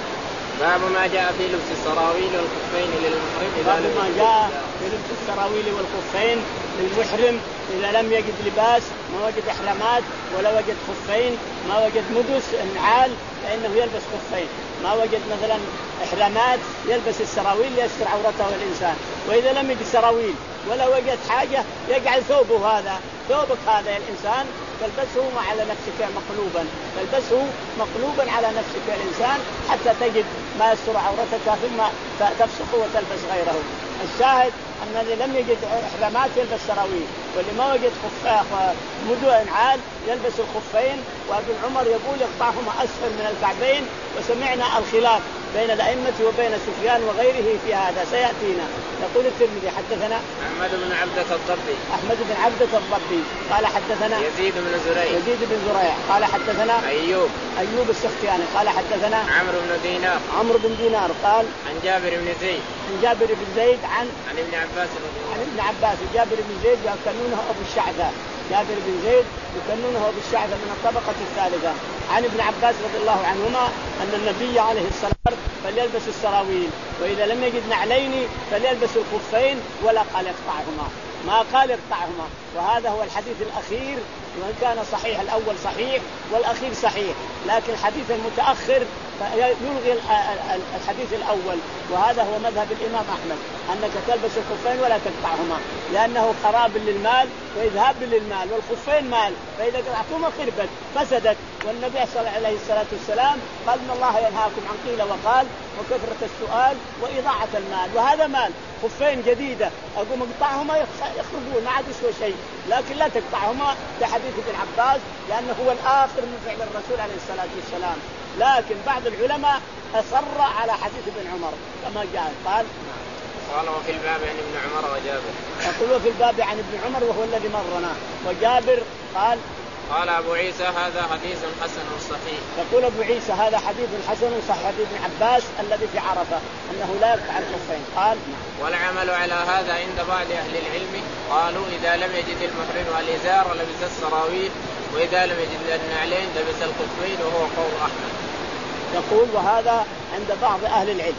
باب ما جاء في لبس السراويل والخفين للمحرم إذا باب ما جاء في لبس السراويل والخفين للمحرم إذا لم يجد لباس، ما وجد إحرامات ولا وجد خفين، ما وجد مدس النعال فإنه يلبس خفين، ما وجد مثلا إحرامات يلبس السراويل ليستر عورته الإنسان. وإذا لم يجد سراويل ولا وجد حاجة يجعل ثوبه هذا ثوبك هذا الإنسان تلبسه على نفسك مقلوبا، تلبسه مقلوبا على نفسك الإنسان حتى تجد ما يستر عورتك ثم تفسخ وتلبس غيره. الشاهد أن الذي لم يجد إحرامات يلبس سراويل، واللي ما وجد خفاخ مدو نعال يلبس الخفين. وابن عمر يقول يقطعهما أسفل من الكعبين. وسمعنا الخلاف بين الأئمة وبين سفيان وغيره في هذا سيأتينا. يقول الترمذي حدثنا أحمد بن عبدة الضبي أحمد بن عبدة الضبي قال حدثنا يزيد بن زريع يزيد بن زريع قال حدثنا أيوب أيوب السختياني قال حدثنا عمرو بن دينار عمرو بن دينار قال عن جابر بن زيد عن جابر بن زيد عن عن ابن عباس عن ابن عباس. جابر بن زيد يكنونه أبو الشعثة، جابر بن زيد يكنونه أبو الشعثة من الطبقة الثالثة. عن ابن عباس رضي الله عنهما أن النبي عليه الصلاة فليلبس السراويل، وإذا لم يجد نعلين فليلبس الخفين ولا قال يقطعهما، ما قال يقطعهما. وهذا هو الحديث الأخير، وإن كان صحيح الأول صحيح والأخير صحيح، لكن الحديث المتأخر يلغي الحديث الأول. وهذا هو مذهب الإمام أحمد أنك تلبس الخفين ولا تقطعهما، لأنه خراب للمال وإذهاب للمال، والخفين مال، فإذا قطعتهما خربت فسدت. والنبي صلى الله عليه الصلاة والسلام قال إن الله ينهاكم عن قيل وقال وكثرة السؤال وإضاعة المال، وهذا مال. خفين جديدة أقوم اقطعهما يخرجون ما عاد يسوى شيء، لكن لا تقطعهما لحديث ابن عباس لأنه هو الآخر من فعل الرسول عليه الصلاة والسلام. لكن بعض العلماء أصر على حديث ابن عمر كما جاء قال قال وفي الباب عن ابن عمر وجابر. يقول في الباب عن ابن عمر وهو الذي مرنا، وجابر قال قال أبو عيسى هذا حديث حسن صحيح. يقول أبو عيسى هذا حديث حسن صحيح حديث ابن عباس الذي في عرفة أنه لا يقطع الخفين. قال والعمل على هذا عند بعض أهل العلم قالوا إذا لم يجد المحرم الإزار لبس السراويل، وإذا لم يجد النعلين لبس الخفين، وهو قول أحمد. يقول وهذا عند بعض أهل العلم،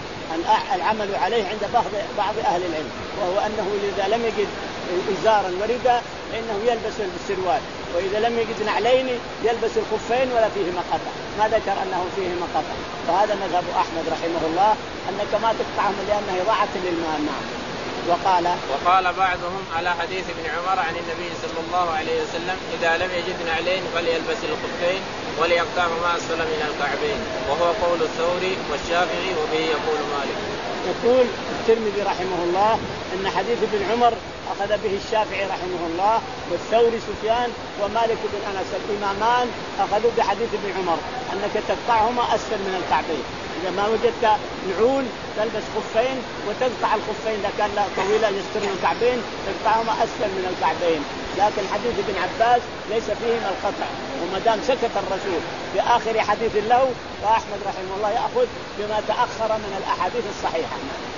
العمل عليه عند بعض بعض أهل العلم، وهو أنه إذا لم يجد إزارا ورداء فإنه يلبس السروال، وإذا لم يجد نعلين يلبس الخفين ولا فيهما قطع، ما ذكر أنه فيهما قطع. فهذا مذهب أحمد رحمه الله أنك ما تقطعهم لأنه إضاعة للمال. نعم. وقال وقال بعضهم على حديث ابن عمر عن النبي صلى الله عليه وسلم إذا لم يجد نعلين فليلبس الخفين وليقطعهما أسفل من الكعبين، وهو قول الثوري والشافعي وبه يقول مالك. يقول الترمذي رحمه الله أن حديث ابن عمر أخذ به الشافعي رحمه الله والثوري سفيان ومالك بن أنس الإمامان أخذوا بحديث ابن عمر أنك تقطعهما أسفل من الكعبين. إذا ما وجدت نعول تلبس خفين وتقطع الخفين إذا كان طويلة يستر الكعبين تقطعهما أسفل من الكعبين. لكن حديث ابن عباس ليس فيهما القطع، وما دام سكت الرسول في آخر حديث له فأحمد رحمه الله يأخذ بما تأخر من الأحاديث الصحيحة.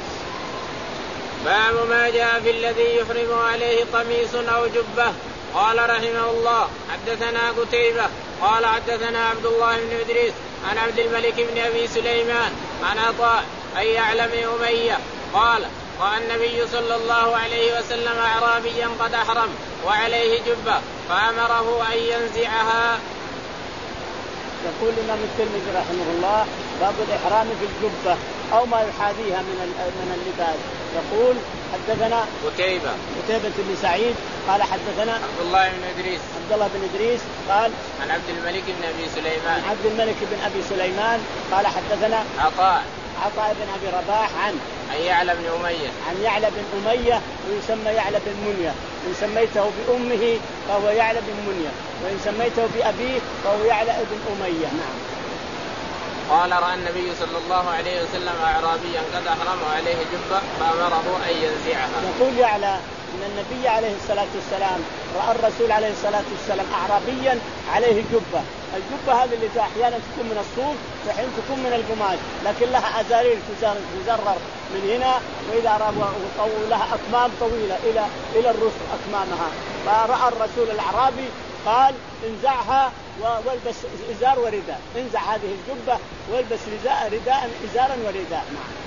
باب ما جاء في الذي يحرم عليه قميص أو جبة. قال رحمه الله حدثنا قتيبة قال حدثنا عبد الله بن إدريس عن عبد الملك بن أبي سليمان عن عطاء أن يعلم أمية قال رأى النبي صلى الله عليه وسلم أعرابيا قد أحرم وعليه جبة فأمره أن ينزعها. يقول الإمام الترمذي رحمه الله باب الإحرام في الجبة أو ما يحاذيها من من اللباس. يقول حدثنا قتيبة قتيبة بن سعيد قال حدثنا عبد الله بن إدريس عبد الله بن إدريس قال عن عبد الملك بن أبي سليمان عن عبد الملك بن أبي سليمان قال حدثنا عطاء عطاء بن أبي رباح عن عن يعلى بن أمية عن يعلى بن أمية ويسمى يعلى بن منية، إن سميته بأمه فهو يعلى بن منية، وإن سميته بأبيه فهو يعلى بن أمية. نعم. قال رأى النبي صلى الله عليه وسلم أعرابيا قد أحرم عليه جبة فأمره أن ينزعها. يقول يعلى أن النبي عليه الصلاة والسلام رأى الرسول عليه الصلاة والسلام أعرابيا عليه جبة. الجبة هذه اللي أحيانا تكون من الصوف وحين تكون من القماش، لكن لها أزارير تزرر من هنا، وإذا رأى لها أكمام طويلة إلى إلى الرسل أكمامها. فرأى الرسول الأعرابي قال انزعها والبس إزار ورداء، انزع هذه الجبة والبس رداء رداء إزارا ورداء.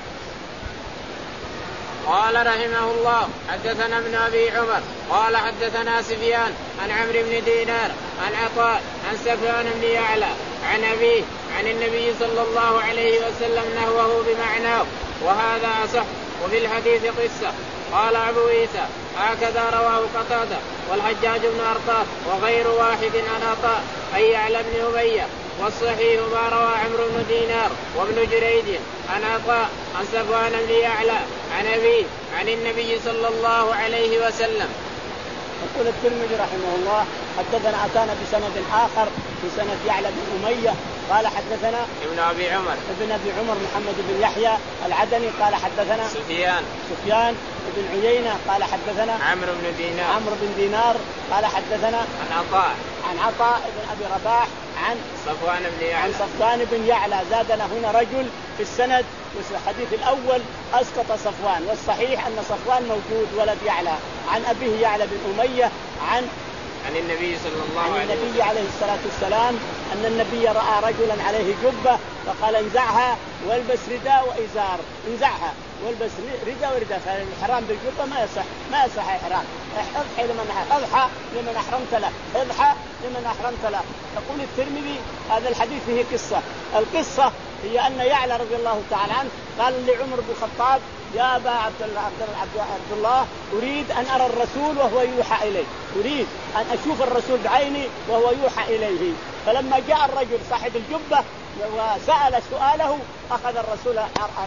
قال رحمه الله حدثنا ابن أبي عمر قال حدثنا سفيان عن عمرو بن دينار عن عطاء عن سفيان بن يعلى عن أبيه عن النبي صلى الله عليه وسلم نحوه بمعناه وهذا أصح. وفي الحديث قصة. قال أبو عيسى هكذا رواه قتادة والحجاج بن أرطاة وغير واحد عن عطاء أي يعلى بن أمية. والصحيح ما روى عمرو بن دينار وابن جريج عن عطاء عن سفيان بن يعلى عن أبيه عن النبي صلى الله عليه وسلم. يقول الترمذي رحمه الله حدثنا أتانا بسند آخر في سند يعلى بن أمية قال حدثنا ابن أبي عمر ابن أبي عمر محمد بن يحيى العدني قال حدثنا سفيان سفيان بن عيينة قال حدثنا عمرو بن دينار عمرو بن دينار قال حدثنا عن عطاء عن عطاء بن أبي رباح عن صفوان بن يعلى عن صفوان بن يعلى. زادنا هنا رجل في السند، والحديث الأول أسقط صفوان، والصحيح أن صفوان موجود ولد يعلى عن أبيه يعلى بن أمية عن عن النبي صلى الله عليه وسلم عن النبي عليه الصلاة والسلام أن النبي رأى رجلا عليه جبة فقال انزعها والبس رداء وإزار. انزعها والبس رداء ورداء. فالإحرام بالجبة ما يصح ما يصح إحرام. اضحى لمن اضحى لمن أحرمت له اضحى لمن أحرمت له. يقول الترمذي هذا الحديث فيه قصة. القصة هي أن يعلى رضي الله تعالى عنه قال لعمر بن الخطاب يا أبا عبد الله, عبد الله أريد أن أرى الرسول وهو يوحى إليه، أريد أن أشوف الرسول بعيني وهو يوحى إليه. فلما جاء الرجل صاحب الجبة وسأل سؤاله أخذ الرسول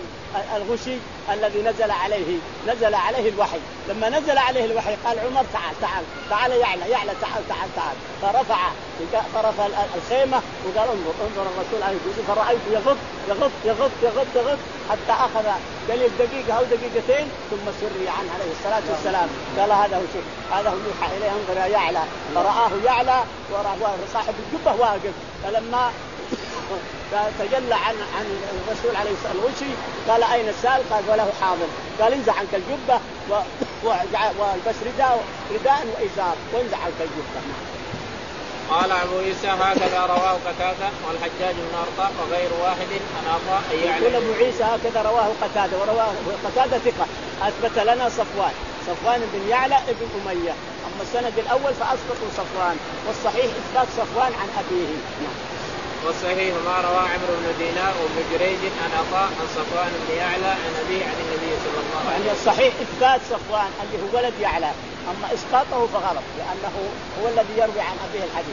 الغشي الذي نزل عليه نزل عليه الوحي. لما نزل عليه الوحي قال عمر تعال تعال تعال يعلى يعلى تعال تعال تعال. فرفع طرف الخيمة وقال انظر انظر الرسول عليه الصلاة والسلام. فرأيت يغط يغط يغط يغط يغط حتى أخذ قليل دقيقة أو دقيقتين ثم سري عنه عليه الصلاة والسلام. قال هذا هو شيء هذا هو يوحى إليه انظر يا يعلى. فرآه يعلى وراه صاحب الجبة واقف. فلما تجلى عن عن الرسول عليه الصلاة والسلام قال أين السائل؟ قال وله حاضر. قال انزع عنك الجبة والبس رداء رداء وإزار وانزع عنك الجبة. قال أبو عيسى هكذا رواه قتادة والحجاج بن أرطاء وغير واحد عن عطاء أي يعلى. يقول أبو عيسى هكذا رواه قتادة ورواه قتادة ثقة أثبت لنا صفوان صفوان بن يعلى ابن أمية. أما السند الأول فأسقطوا صفوان، والصحيح إثبات صفوان عن أبيه. والصحيح ما روى عمرو بن دينار وابن جريج عن عطاء عن صفوان بن يعلى عن أبيه عن النبي صلى الله عليه وسلم. يعني الصحيح إثبات صفوان اللي هو ولد يعلى، أما إسقاطه فغلط لأنه هو الذي يروي عن أبيه الحديث.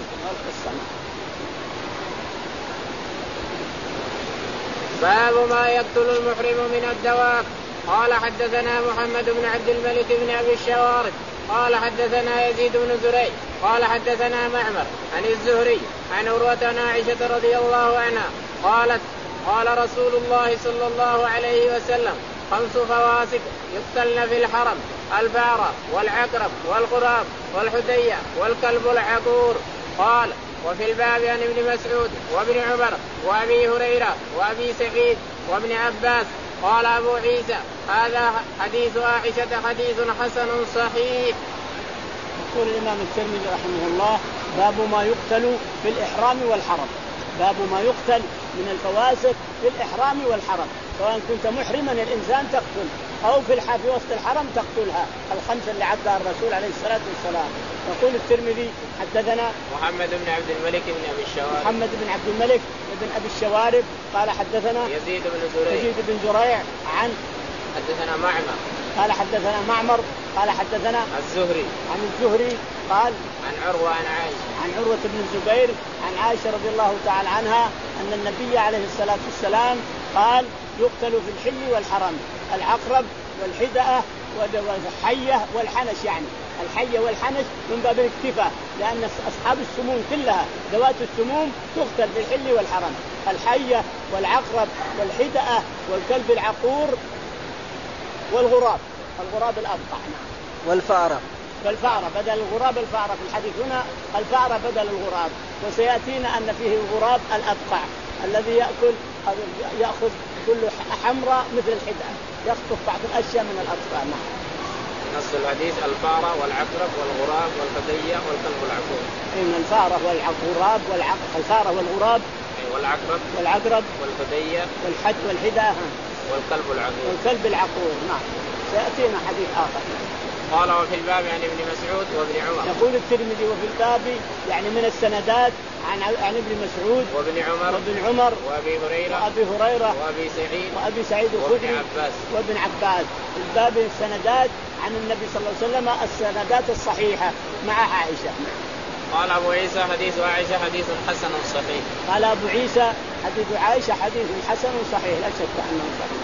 باب ما يقتل المحرم من الدواب. قال حدثنا محمد بن عبد الملك بن أبي الشوارب قال حدثنا يزيد بن زريع قال حدثنا معمر عن الزهري عن عروة عن عائشة رضي الله عنها قالت قال رسول الله صلى الله عليه وسلم خمس فواسق يقتلن في الحرم: البعرة والعقرب والغراب والحدية والكلب العقور. قال وفي الباب عن ابن مسعود وابن عمر وابي هريرة وابي سعيد وابن عباس. قال أبو عيسى هذا حديث عائشة حديث حسن صحيح. يقول الإمام الترمذي رحمه الله باب ما يقتل في الإحرام والحرم. باب ما يقتل من الفواسق في الإحرام والحرم، سواء كنت محرما الإنسان تقتل أو في الح... في وسط الحرم تقتلها، الخمسة اللي عدها الرسول عليه الصلاة والسلام. يقول الترمذي حدثنا محمد بن عبد الملك بن أبي الشوارب محمد بن عبد الملك بن أبي الشوارب قال حدثنا يزيد بن زريع يزيد بن زريع عن حدثنا معمر قال حدثنا معمر قال حدثنا الزهري عن الزهري قال عن عروة عن عائشة عن عروة بن الزبير عن عائشة رضي الله تعالى عنها أن النبي عليه الصلاة والسلام قال يقتل في الحل والحرم العقرب والحدأة والحية والحنش. يعني الحية والحنش من باب الاكتفاء، لأن أصحاب السموم كلها ذوات السموم تقتل في الحل والحرم: الحية والعقرب والحدأة والكلب العقور والغراب الغراب الأبقع. والفأرة. فالفأرة بدل الغراب الفأرة في الحديث هنا الفأرة بدل الغراب. وسيأتينا أن فيه الغراب الأبقع الذي يأكل يأخذ كل حمراء مثل الحدة يخطف بعض الأشياء من الأطفال. نص الحديث الفأرة والعقرب والغراب والفدية والكلب العقور. إن الفأرة والغراب والعقرب الفأرة والغراب والعقرب والعقرب والفدية والحد والحدة والكلب العقور والكلب العقور. نعم سيأتينا حديث آخر. قال وفي الباب عن ابن مسعود وابن عمر. يقول الترمذي وفي الباب يعني من السندات عن عن ابن مسعود وابن عمر وابن عمر وابي هريره وابي هريره وابي سعيد وابي سعيد الخدري وابن عباس وابن عباس. الباب السندات عن النبي صلى الله عليه وسلم السندات الصحيحه مع عائشه. قال ابو عيسى حديث عائشه حديث حسن صحيح. قال ابو عيسى حديث عائشه حديث حسن صحيح لا شك انه صحيح.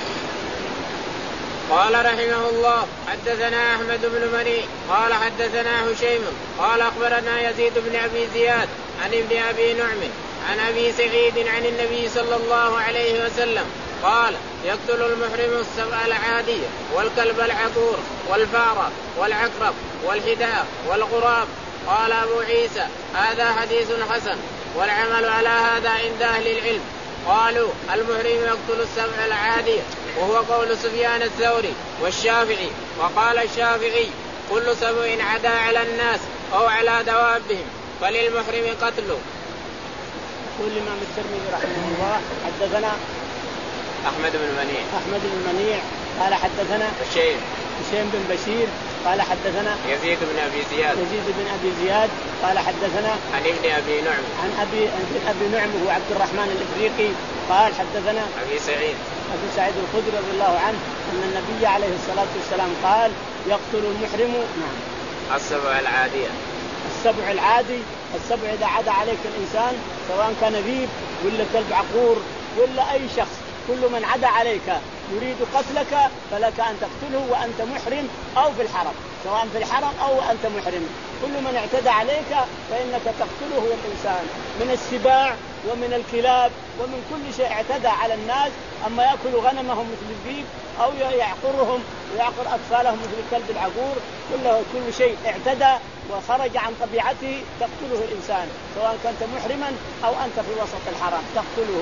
قال رحمه الله حدثنا أحمد بن مني قال حدثنا هشيم قال أخبرنا يزيد بن أبي زياد عن ابن أبي نعم عن أبي سعيد عن النبي صلى الله عليه وسلم قال يقتل المحرم السبع العادية والكلب العقور والفارة والعقرب والحداء والغراب. قال أبو عيسى هذا حديث حسن والعمل على هذا عند أهل العلم. قالوا المحرم يقتل السبع العادية وهو قول سفيان الثوري والشافعي. وقال الشافعي كل سبع عدا على الناس أو على دوابهم فللمحرم قتله. يقول الإمام الترمذي رحمه الله حدثنا أحمد بن منيع أحمد بن منيع قال حدثنا هشيم هشيم بن بشير قال حدثنا يزيد بن أبي زياد يزيد بن أبي زياد قال حدثنا عن ابن أبي نعم عن أبي عن أبي نعم هو عبد الرحمن الإفريقي قال حدثنا أبي سعيد أبي سعيد الخدري رضي الله عنه أن النبي عليه الصلاة والسلام قال يقتل المحرم نعم السبع العادية السبع العادي. السبع إذا عدا عليك الإنسان سواء كان ذيب ولا كلب عقور ولا أي شخص كل من عدا عليك يريد قتلك فلك أن تقتله وأنت محرم أو في الحرم سواء في الحرم أو أنت محرم. كل من اعتدى عليك فإنك تقتله هو الإنسان من السباع ومن الكلاب ومن كل شيء اعتدى على الناس. أما يأكل غنمهم مثل الذيب أو يعقرهم ويعقر أطفالهم مثل الكلب العقور كله كل شيء اعتدى وخرج عن طبيعته تقتله الإنسان سواء كنت محرما أو أنت في وسط الحرم تقتله.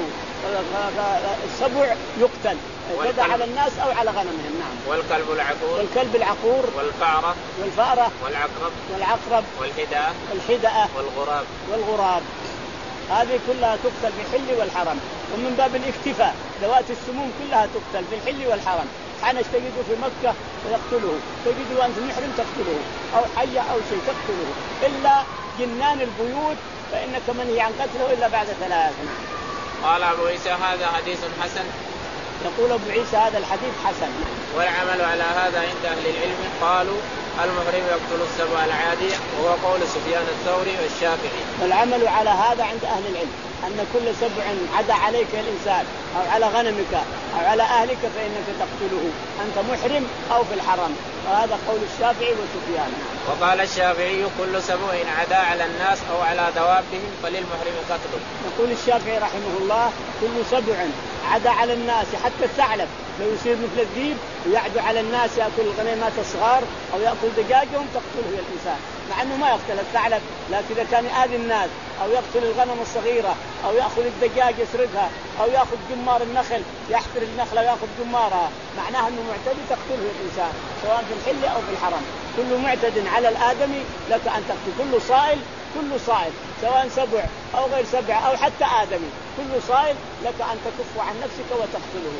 السبع يقتل اعتدى على الناس أو على غنمهم. نعم. والكلب العقور والكلب العقور والفأرة والفأرة والعقرب والعقرب والحداء والحداء والغراب والغراب هذه كلها تقتل في الحل والحرم. ومن باب الاكتفاء ذوات السموم كلها تقتل في الحل والحرم. حنش تجده في مكة ويقتله تجده وأنت محرم تقتله أو حية أو شيء تقتله إلا جنان البيوت فإنك منهي عن قتله إلا بعد ثلاث. قال أبو عيسى هذا حديث حسن. يقول أبو عيسى هذا الحديث حسن. والعمل على هذا عند أهل العلم قالوا المحرم يقتل السبع العادية وهو قول سفيان الثوري والشافعي. والعمل على هذا عند أهل العلم أن كل سبع عدا عليك الإنسان أو على غنمك أو على أهلك فإنك تقتله أنت محرم أو في الحرم. وهذا قول الشافعي وسفيان. وقال الشافعي كل سبع عدا على الناس أو على دوابهم فللمحرم قتله. يقول الشافعي رحمه الله كل سبع عدا على الناس حتى الثعلب لو يصير مثل الذيب ويعدو على الناس يأكل الغنيمات الصغار أو يأكل دجاجهم تقتله الإنسان مع أنه ما يقتل الثعلب لكن إذا كان يؤذي الناس أو يقتل الغنم الصغيرة أو يأخذ الدجاج يسرقها أو يأخذ جمار النخل يحفر النخلة ويأخذ جمارها معناها أنه معتدي تقتله الإنسان سواء في الحل أو في الحرم. كل معتد على الآدمي لك أن تقتل. كل صائل كل صائل سواء سبع أو غير سبع أو حتى آدمي كل صائل لك أن تكف عن نفسك وتقتله.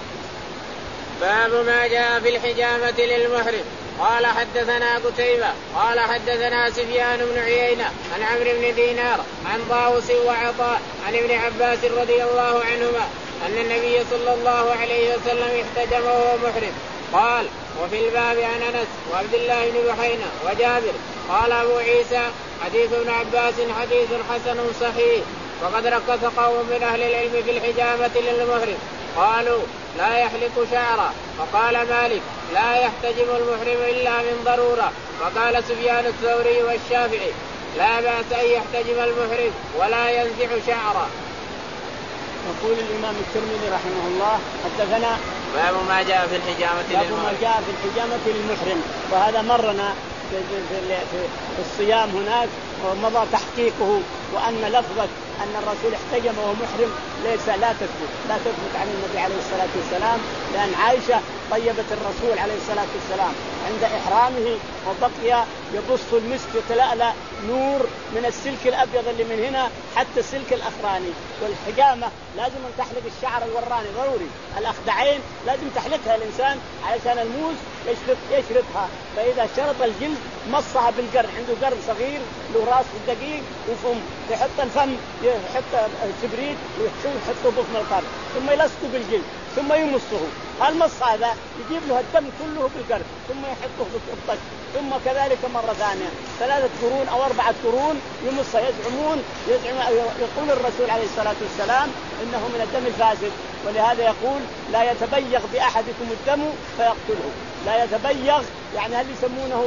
باب ما جاء في الحجامة للمحرم. قال حدثنا قتيبة قال حدثنا سفيان بن عيينة عن عمرو بن دينار عن طاووس وعطاء عن ابن عباس رضي الله عنهما أن النبي صلى الله عليه وسلم احتجم وهو محرم. قال وفي الباب عن أنس وعبد الله بن بحينة وجابر. قال أبو عيسى حديث ابن عباس حديث حسن صحيح. وقد ركز قوم من أهل العلم في الحجامة للمحرم قالوا لا يحلق شعرا. وقال مالك لا يحتجم المحرم إلا من ضرورة. وقال سفيان الثوري والشافعي لا بأس أن يحتجم المحرم ولا ينزع شعرا. يقول الإمام الترمذي رحمه الله حدثنا باب ما جاء في الحجامة باب للمحرم. ما جاء في الحجامة للمحرم، وهذا مرنا في, في, في, في الصيام هناك ومضى تحقيقه، وأن لفظة أن الرسول احتجم وهو محرم ليس لا تثبت لا تثبت عن النبي عليه الصلاة والسلام، لأن عائشة طيبت الرسول عليه الصلاة والسلام عند إحرامه وبقي يبص المسك يتلألأ نور من السلك الأبيض اللي من هنا حتى السلك الأخراني. والحجامة لازم أن تحلق الشعر الوراني ضروري، الأخدعين لازم تحلقها الإنسان علشان الموز يشرب يشربها، فإذا شرب الجلد مصها بالقرن، عنده قرن صغير له راس دقيق وفم، يحط الفم يحط كبريت ويحطه بفم القرن ثم يلصقه بالجلد ثم يمصه. المص هذا يجيب له الدم كله بالقرن ثم يحطه بالطش، ثم كذلك مرة ثانية ثلاثة قرون أو أربعة قرون يمص. يزعمون يزعم يقول الرسول عليه الصلاة والسلام إنه من الدم الفاسد، ولهذا يقول لا يتبيغ بأحدكم الدم فيقتله. لا يتبيغ يعني هل يسمونه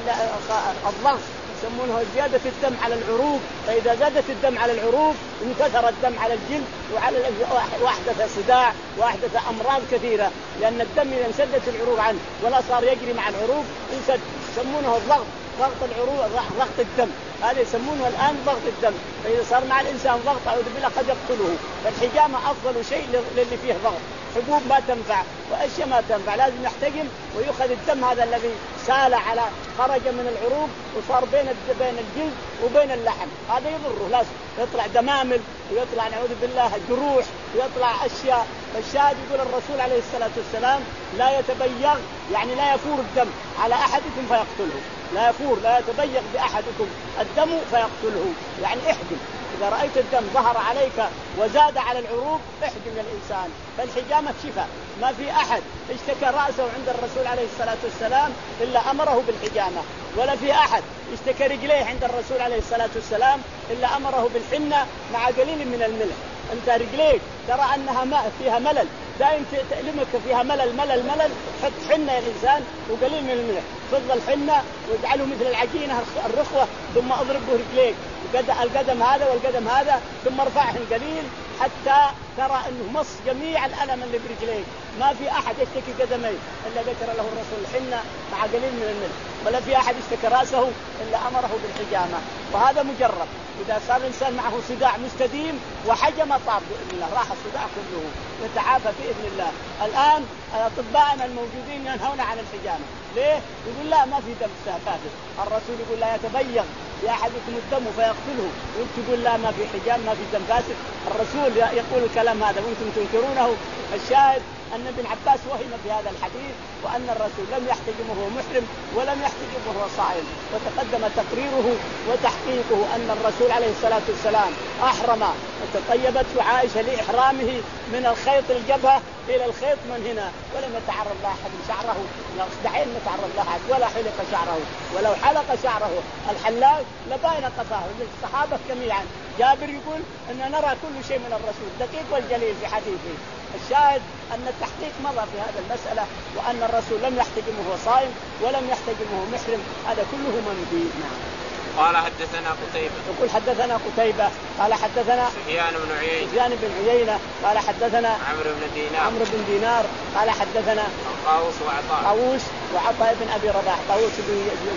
الضغط، يسمونه زيادة الدم على العروق، فإذا زادت الدم على العروق انكثر الدم على الجلد وعلى وأحدث صداع وأحدث أمراض كثيرة، لأن الدم إذا انسدت العروق عنه ولا صار يجري مع العروق انسد، يسمونه الضغط، ضغط العروق، ضغط الدم، هذا يسمونه الآن ضغط الدم. فإذا صار مع الإنسان ضغط أعوذ بالله قد يقتله. فالحجامة أفضل شيء للي فيه ضغط، حبوب ما تنفع وأشياء ما تنفع، لازم يحتجم ويأخذ الدم هذا الذي سال على خرج من العروق وصار بين بين الجلد وبين اللحم، هذا يضره، لازم يطلع دمامل ويطلع نعوذ بالله جروح ويطلع أشياء. فالشاهد يقول الرسول عليه الصلاة والسلام لا يتبيغ يعني لا يفور الدم على أحدكم فيقتله، لا يفور لا يتبيغ بأحدكم الدم فيقتله، يعني احجم. إذا رأيت الدم ظهر عليك وزاد على العروق احجم الإنسان. فالحجامة شفاء، ما في أحد اشتكى رأسه عند الرسول عليه الصلاة والسلام إلا أمره بالحجامة، ولا في أحد اشتكى رجليه عند الرسول عليه الصلاة والسلام إلا أمره بالحنة مع قليل من الملح. أنت رجليك ترى أنها ماء فيها ملل دائم تألمك فيها ملل ملل ملل، حط حنة يا الإنسان وقليل من الملح، فضل الحنة واجعله مثل العجينة الرخوة ثم اضربه رجليك القدم هذا والقدم هذا ثم ارفعهم قليل حتى ترى أنه مص جميع الألم اللي برجليك. ما في أحد يشتكي قدميه إلا ذكر له الرسول الحنة مع قليل من الملح، ولا في أحد يشتكي رأسه إلا أمره بالحجامة، وهذا مجرب. إذا صار الإنسان معه صداع مستديم وحجم طاب بإذن الله راح الصداع كله يتعافى بإذن الله. الآن أطباءنا الموجودين ينهون عن الحجامة، ليه؟ يقول لا ما في دم فاسد، الرسول يقول لا يتبيغ لأحدكم الدم فيقتله، وانت تقول لا ما في حجام ما في دم فاسد. الرسول يقول الكلام هذا وانتم تنكرونه. الشاهد أن ابن عباس وهم في هذا الحديث، وأن الرسول لم يحتجم وهو محرم ولم يحتجم وهو صائم، وتقدم تقريره وتحقيقه أن الرسول عليه الصلاة والسلام أحرم وتطيبته عائشة لإحرامه من الخيط الجبهة إلى الخيط من هنا، ولم يتعرض له أحد شعره، دحين ما تعرض له أحد ولا حلق شعره، ولو حلق شعره الحلاق لباين قفاه الصحابة جميعا. جابر يقول أن نرى كل شيء من الرسول دقيق والجليل في حديثه. الشاهد أن التحقيق مضى في هذا المسألة، وأن الرسول لم يحتجم وهو صائم ولم يحتجم وهو محرم، هذا كله منفي. نعم. قال حدثنا قتيبة. يقول حدثنا قتيبة قال حدثنا سفيان بن عيينة. سفيان بن عيينة قال حدثنا عمرو بن دينار. عمرو بن دينار قال حدثنا طاووس وعطاء. طاووس وعطاء بن أبي رباح، طاووس بن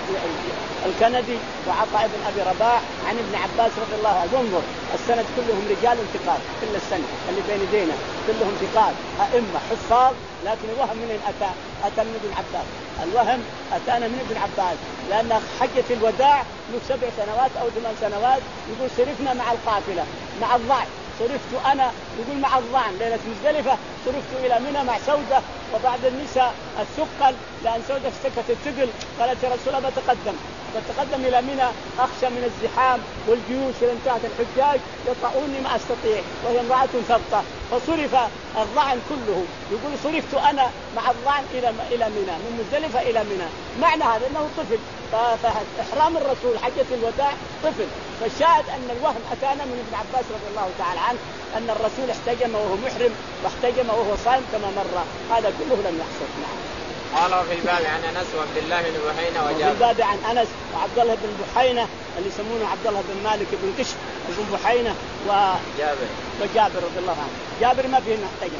الكندي وعطاء بن أبي رباح عن ابن عباس رضي الله عنه. انظر السند كلهم رجال ثقات، كل السند اللي بين يدينا كلهم ثقات أئمة حفاظ، لكن الوهم من أتى أتى من ابن عباس، الوهم أتانا من ابن عباس، لأن حجة الوداع له سبع سنوات أو ثمان سنوات يقول صرفنا مع القافلة مع الضعف، صرفت أنا يقول مع الضعن ليلة مزدلفة، صرفت إلى منى مع سودة وبعد النساء الثقل، لأن سودة اشتكت الثقل قالت يا رسول الله بتقدم فتقدم إلى منى أخشى من الزحام والجيوش إذا انتهت الحجاج يطأوني ما أستطيع، وهي امرأة ثبتة، فصرف الضعن كله. يقول صرفت أنا مع الضعن إلى إلى منى من مزدلفة إلى منى، معنى هذا أنه طفل، فإحرام الرسول حجة الوداع طفل. فالشاهد أن الوهم أتانا من ابن عباس رضي الله تعالى عنه أن الرسول احتجم وهو محرم واحتجم وهو صائم كما مر، هذا كله لم يحصل. نعم. قال في الباب عن أنس وعبد الله بن بحينة وجابر. في الباب عن أنس وعبد الله بن بحينة اللي يسمونه عبد الله بن مالك بن كشف بن بحينة وجابر وجابر رضي الله عنه. جابر ما فيه احتجم،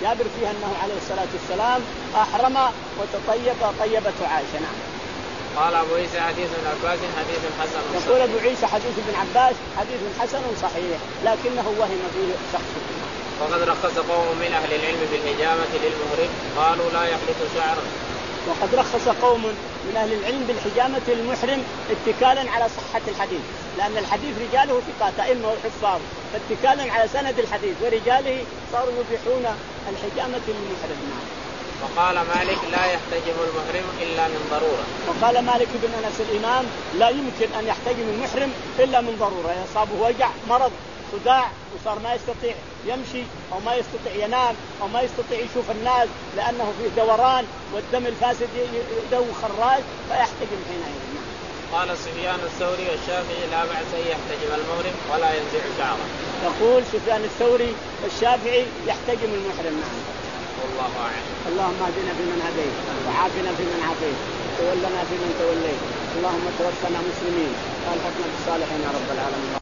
جابر فيها أنه عليه الصلاة والسلام أحرم وتطيب طيبة عائشة. نعم. قال أبو عيسى حديث ابن عباس حديث حسن صحيح. يقول أبو عيسى حديث ابن عباس حديث حسن صحيح لكنه وهم فيه شخص. وقد رخص قوم من أهل العلم بالحجامة للمهرم قالوا لا يحلق شعرا. وقد رخص قوم من أهل العلم بالحجامة للمحرم اتكالا على صحة الحديث، لأن الحديث رجاله ثقات أئمة وحفاظ، فاتكالا على سند الحديث ورجاله صاروا يبيحون الحجامة للمحرم. وقال مالك لا يحتجم المحرم إلا من ضرورة. وقال مالك بن أنس الإمام لا يمكن أن يحتجم المحرم إلا من ضرورة، يصابه وجع مرض صداع وصار ما يستطيع يمشي أو ما يستطيع ينام أو ما يستطيع يشوف الناس لأنه فيه دوران والدم الفاسد يدو خراج فيحتجم حينئذ. قال سفيان الثوري والشافعي لا بأس أن يحتجم المحرم ولا ينزع شعره. يقول سفيان الثوري والشافعي يحتجم المحرم. نعم. والله أعلم. اللهم اهدنا فيمن هديت وعافنا فيمن عافيت وتولنا فيمن توليت، اللهم توفنا مسلمين والحقنا بالصالحين يا رب العالمين.